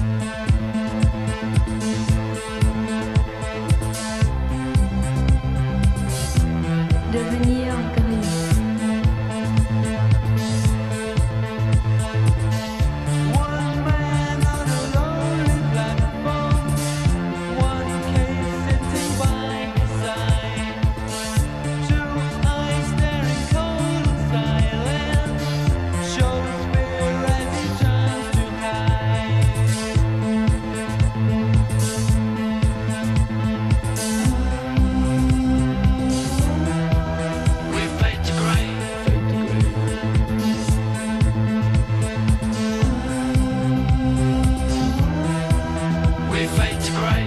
Devenir gris. One man on a lonely platform, one case sitting by his side, two eyes staring cold and silent, shows fear as he turns to hide. We fade to grey. We fade to grey.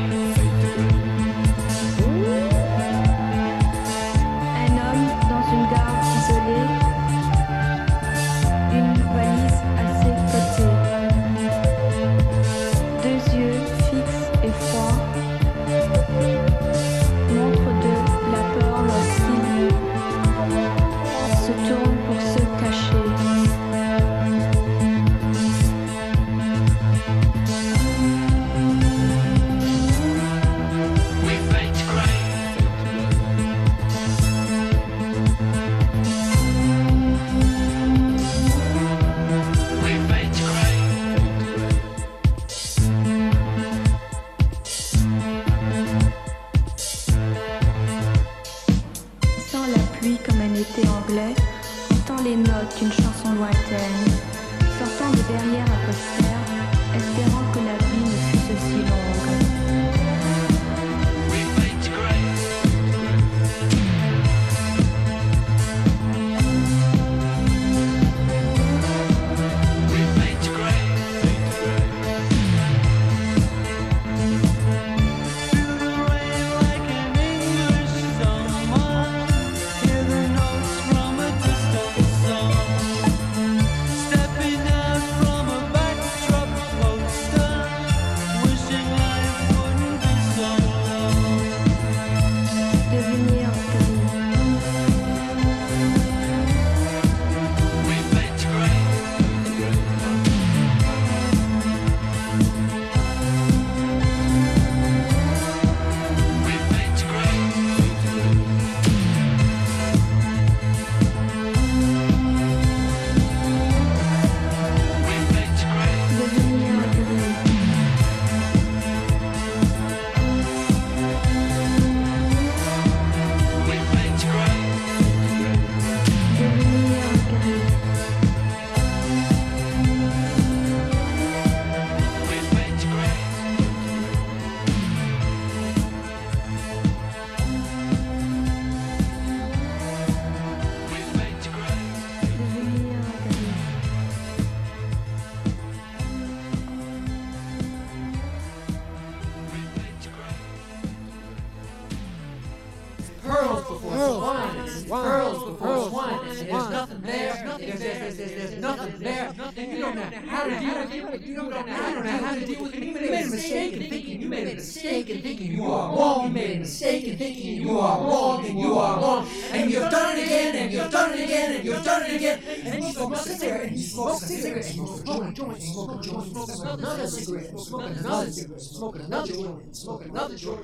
Un homme dans une gare isolée, une valise à ses côtés, deux yeux fixes et froids, montre de la peur lorsqu'il se tourne pour se cacher. We fade to grey. We fade to grey. Sans la pluie comme un été anglais, entend les notes d'une chanson lointaine, sortant de derrière un poster, espérant que la vie ne fût aussi longue. We fade to grey. We fade to grey. Feel the rain like an English summer, hear the notes from a distant song, stepping out from a backdrop poster, wishing life wouldn't be so long. Devenir gris. We fade to grey. We fade to grey. We fade to grey. Devenir gris. We fade to grey. Devenir gris. We fade to grey. We fade to grey. Devenir gris. We fade to grey. Pearls before swine, pearls before swine. There's nothing there. There's nothing there. And you don't know how to deal with it. You don't know how to deal with it. You made a mistake in thinking. You made a mistake in thinking you are wrong. You made a mistake in thinking you are wrong and you are wrong. And you've done it again and you've done it again and you've done it again. And you smoke a cigarette and you smoke a cigarette and you smoke a joint, smoke a joint, smoke another cigarette, smoke another cigarette, smoke another joint, smoke another joint.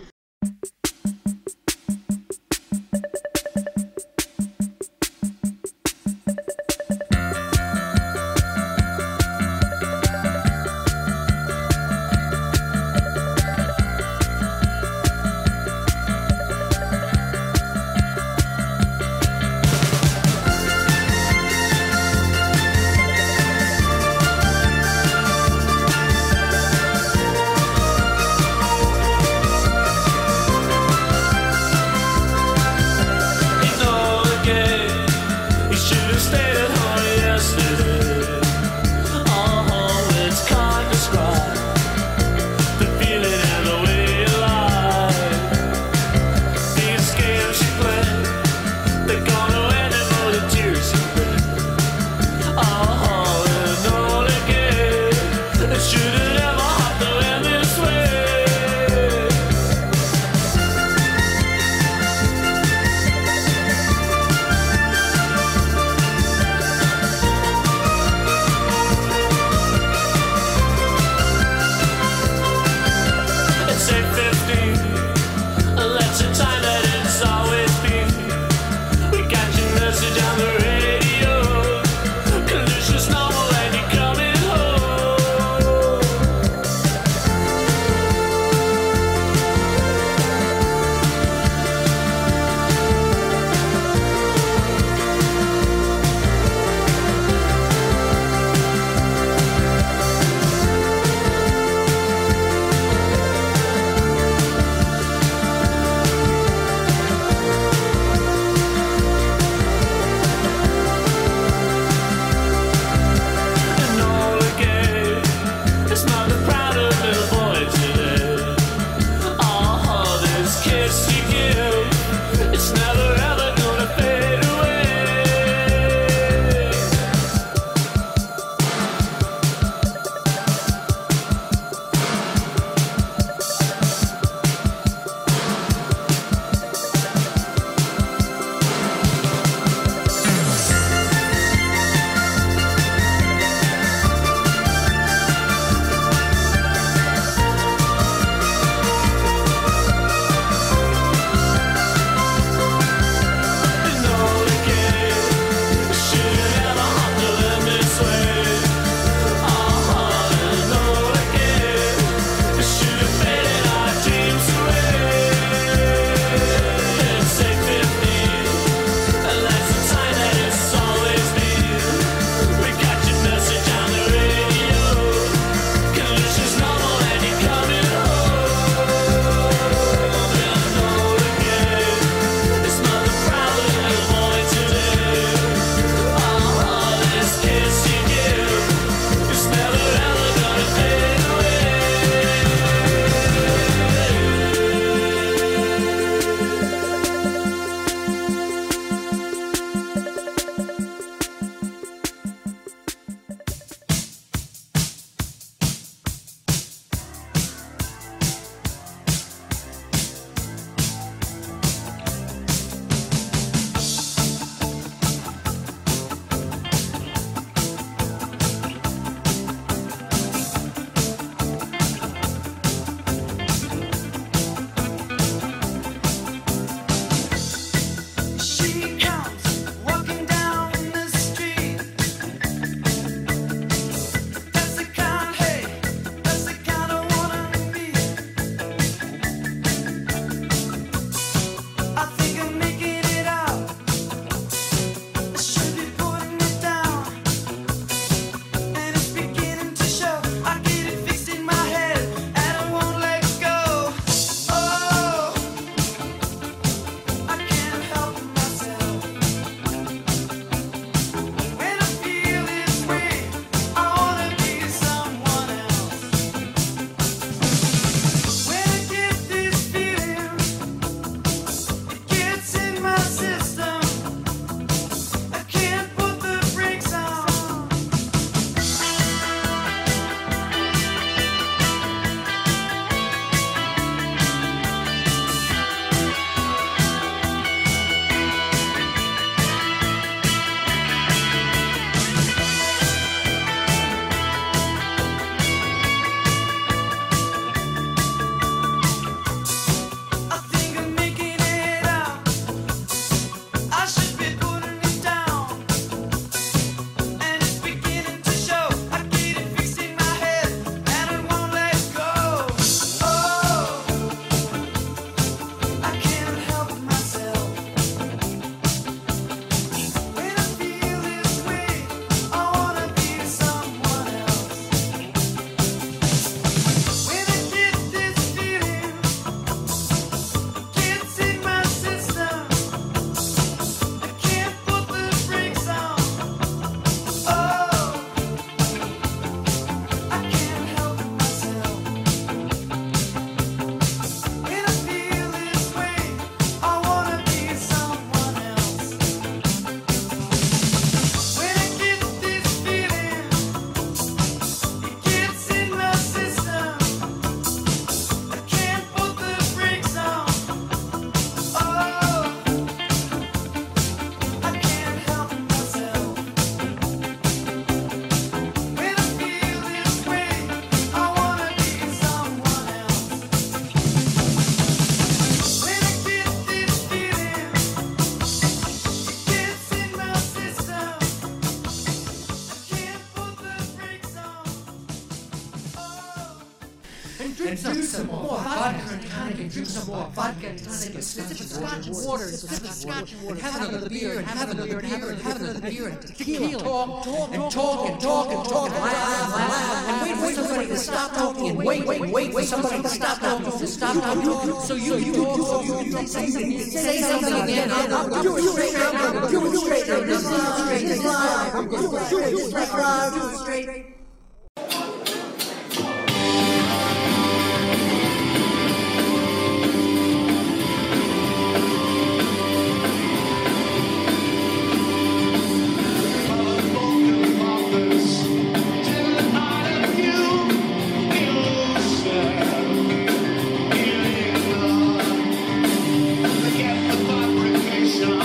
and drink some more vodka and tonic, and drink some more vodka and tonic, and sip scotch and water, and sip scotch and water, and have another beer, and have another beer, and have another beer, and tequila, talk, and talk, and talk, and talk, and laugh, and wait for somebody to stop talking, and wait for somebody to stop talking, so you talk, say something again. I'm doing it straight, I'm doing it straight, I'm doing it live, I'm doing it straight.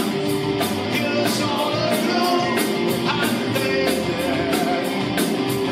Here's all the room, and baby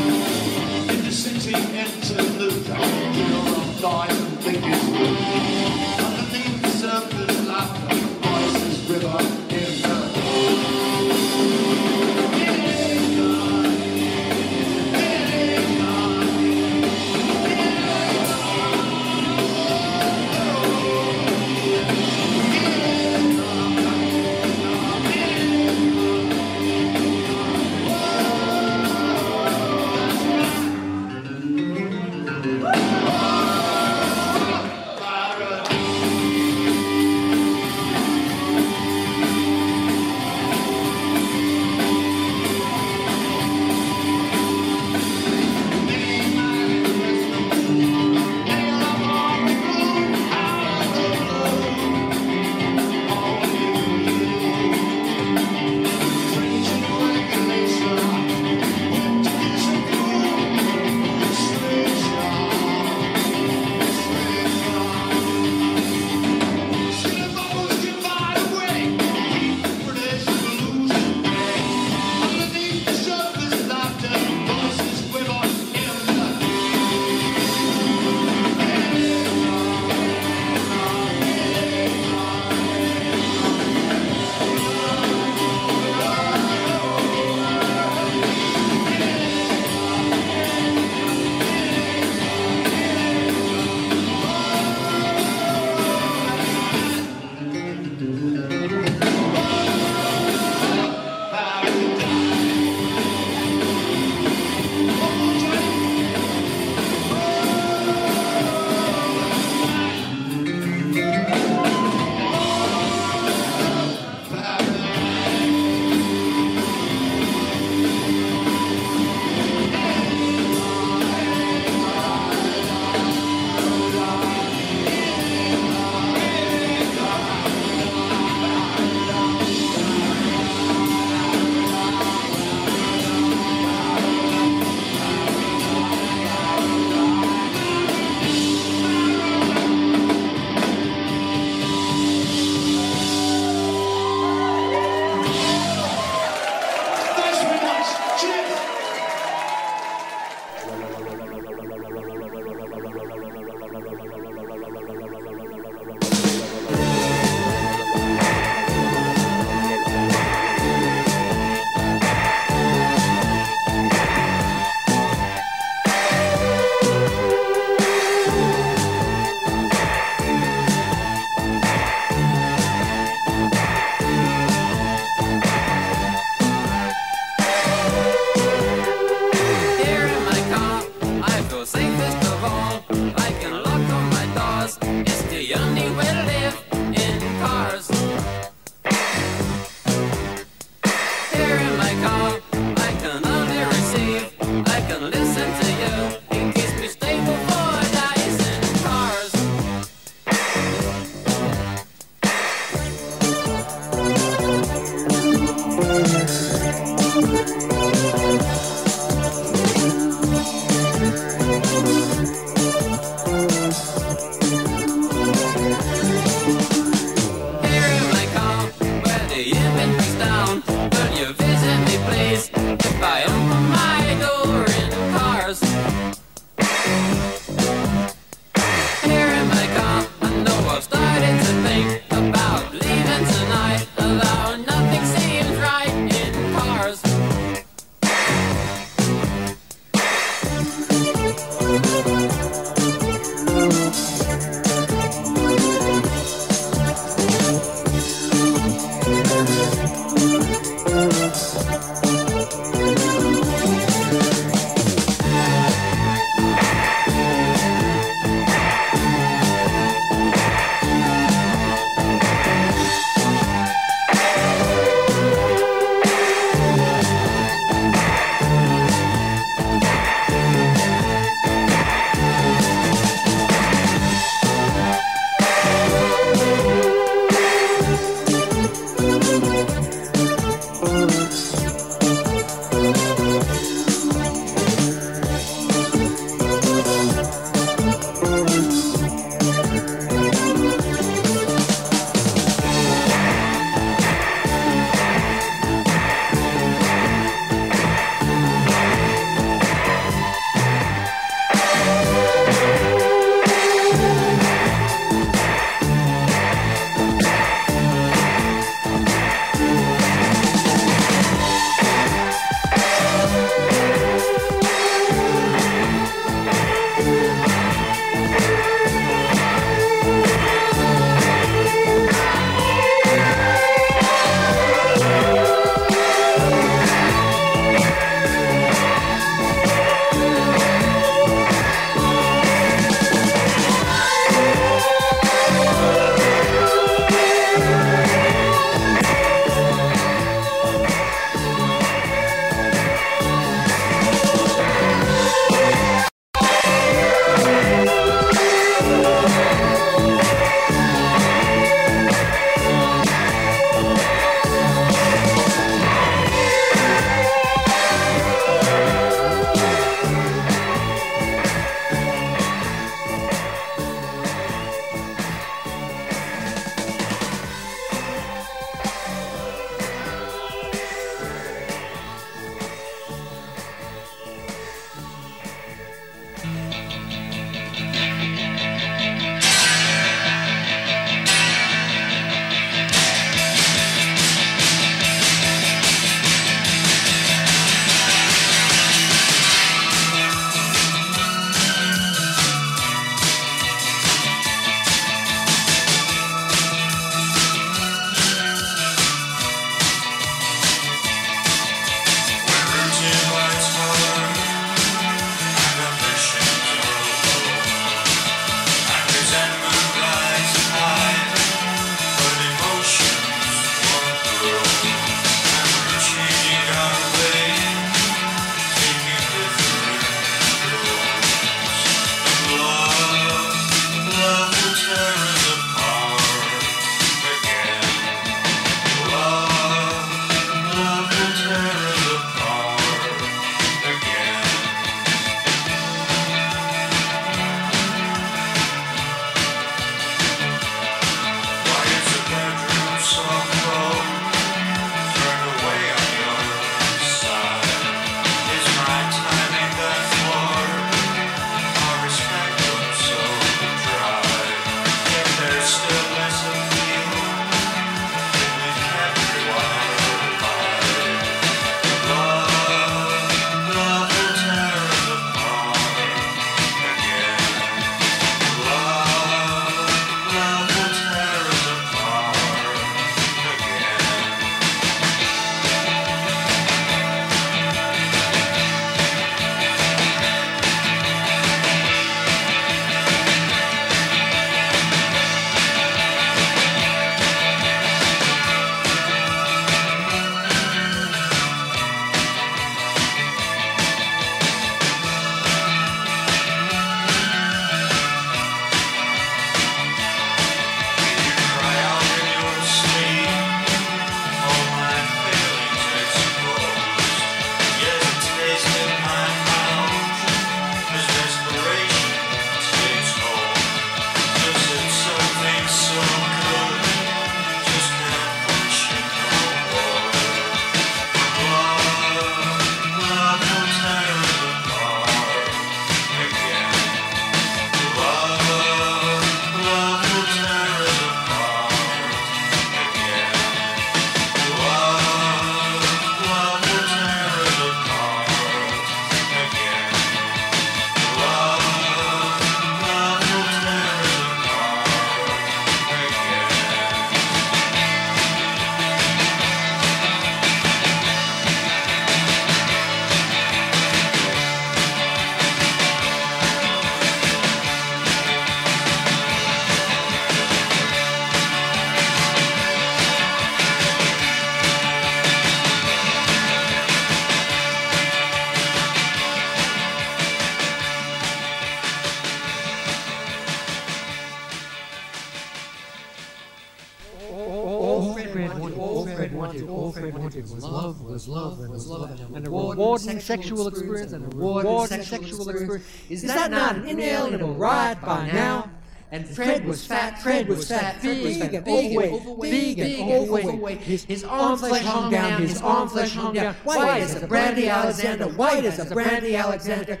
Fred wanted, all Fred wanted was love, and a rewarding sexual experience, and a rewarding sexual experience. Is that not an inalienable right by now? And Fred was fat, big and overweight. His arm flesh hung down, white as a Brandy Alexander.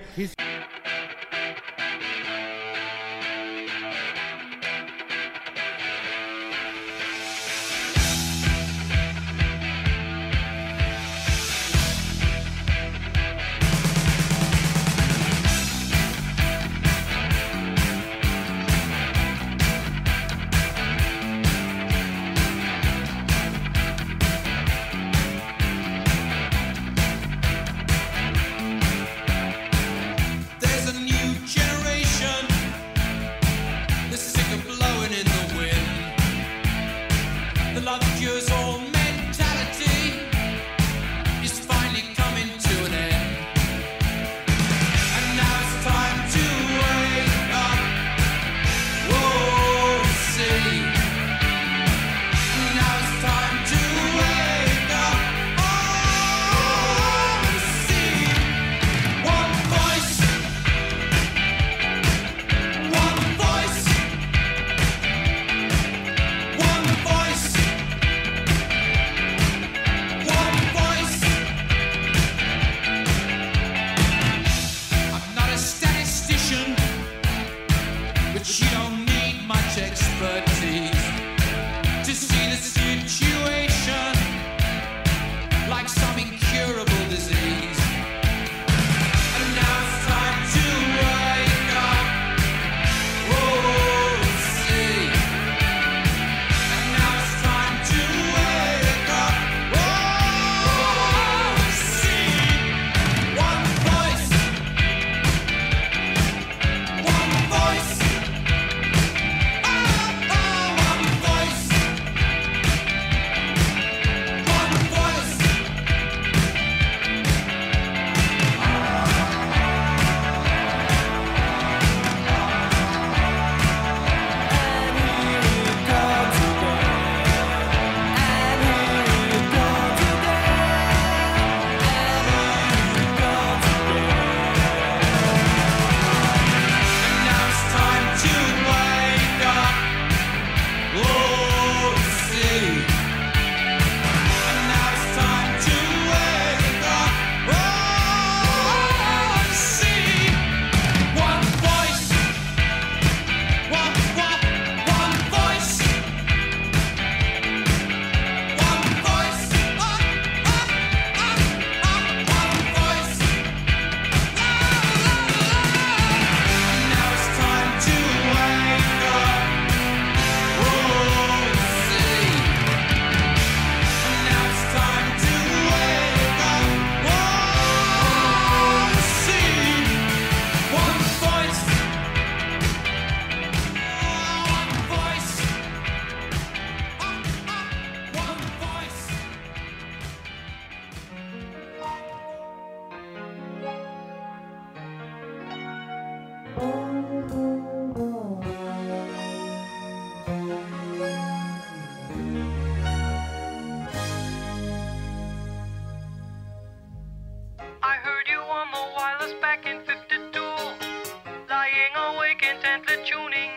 I heard you on the wireless back in 52, lying awake intently tuning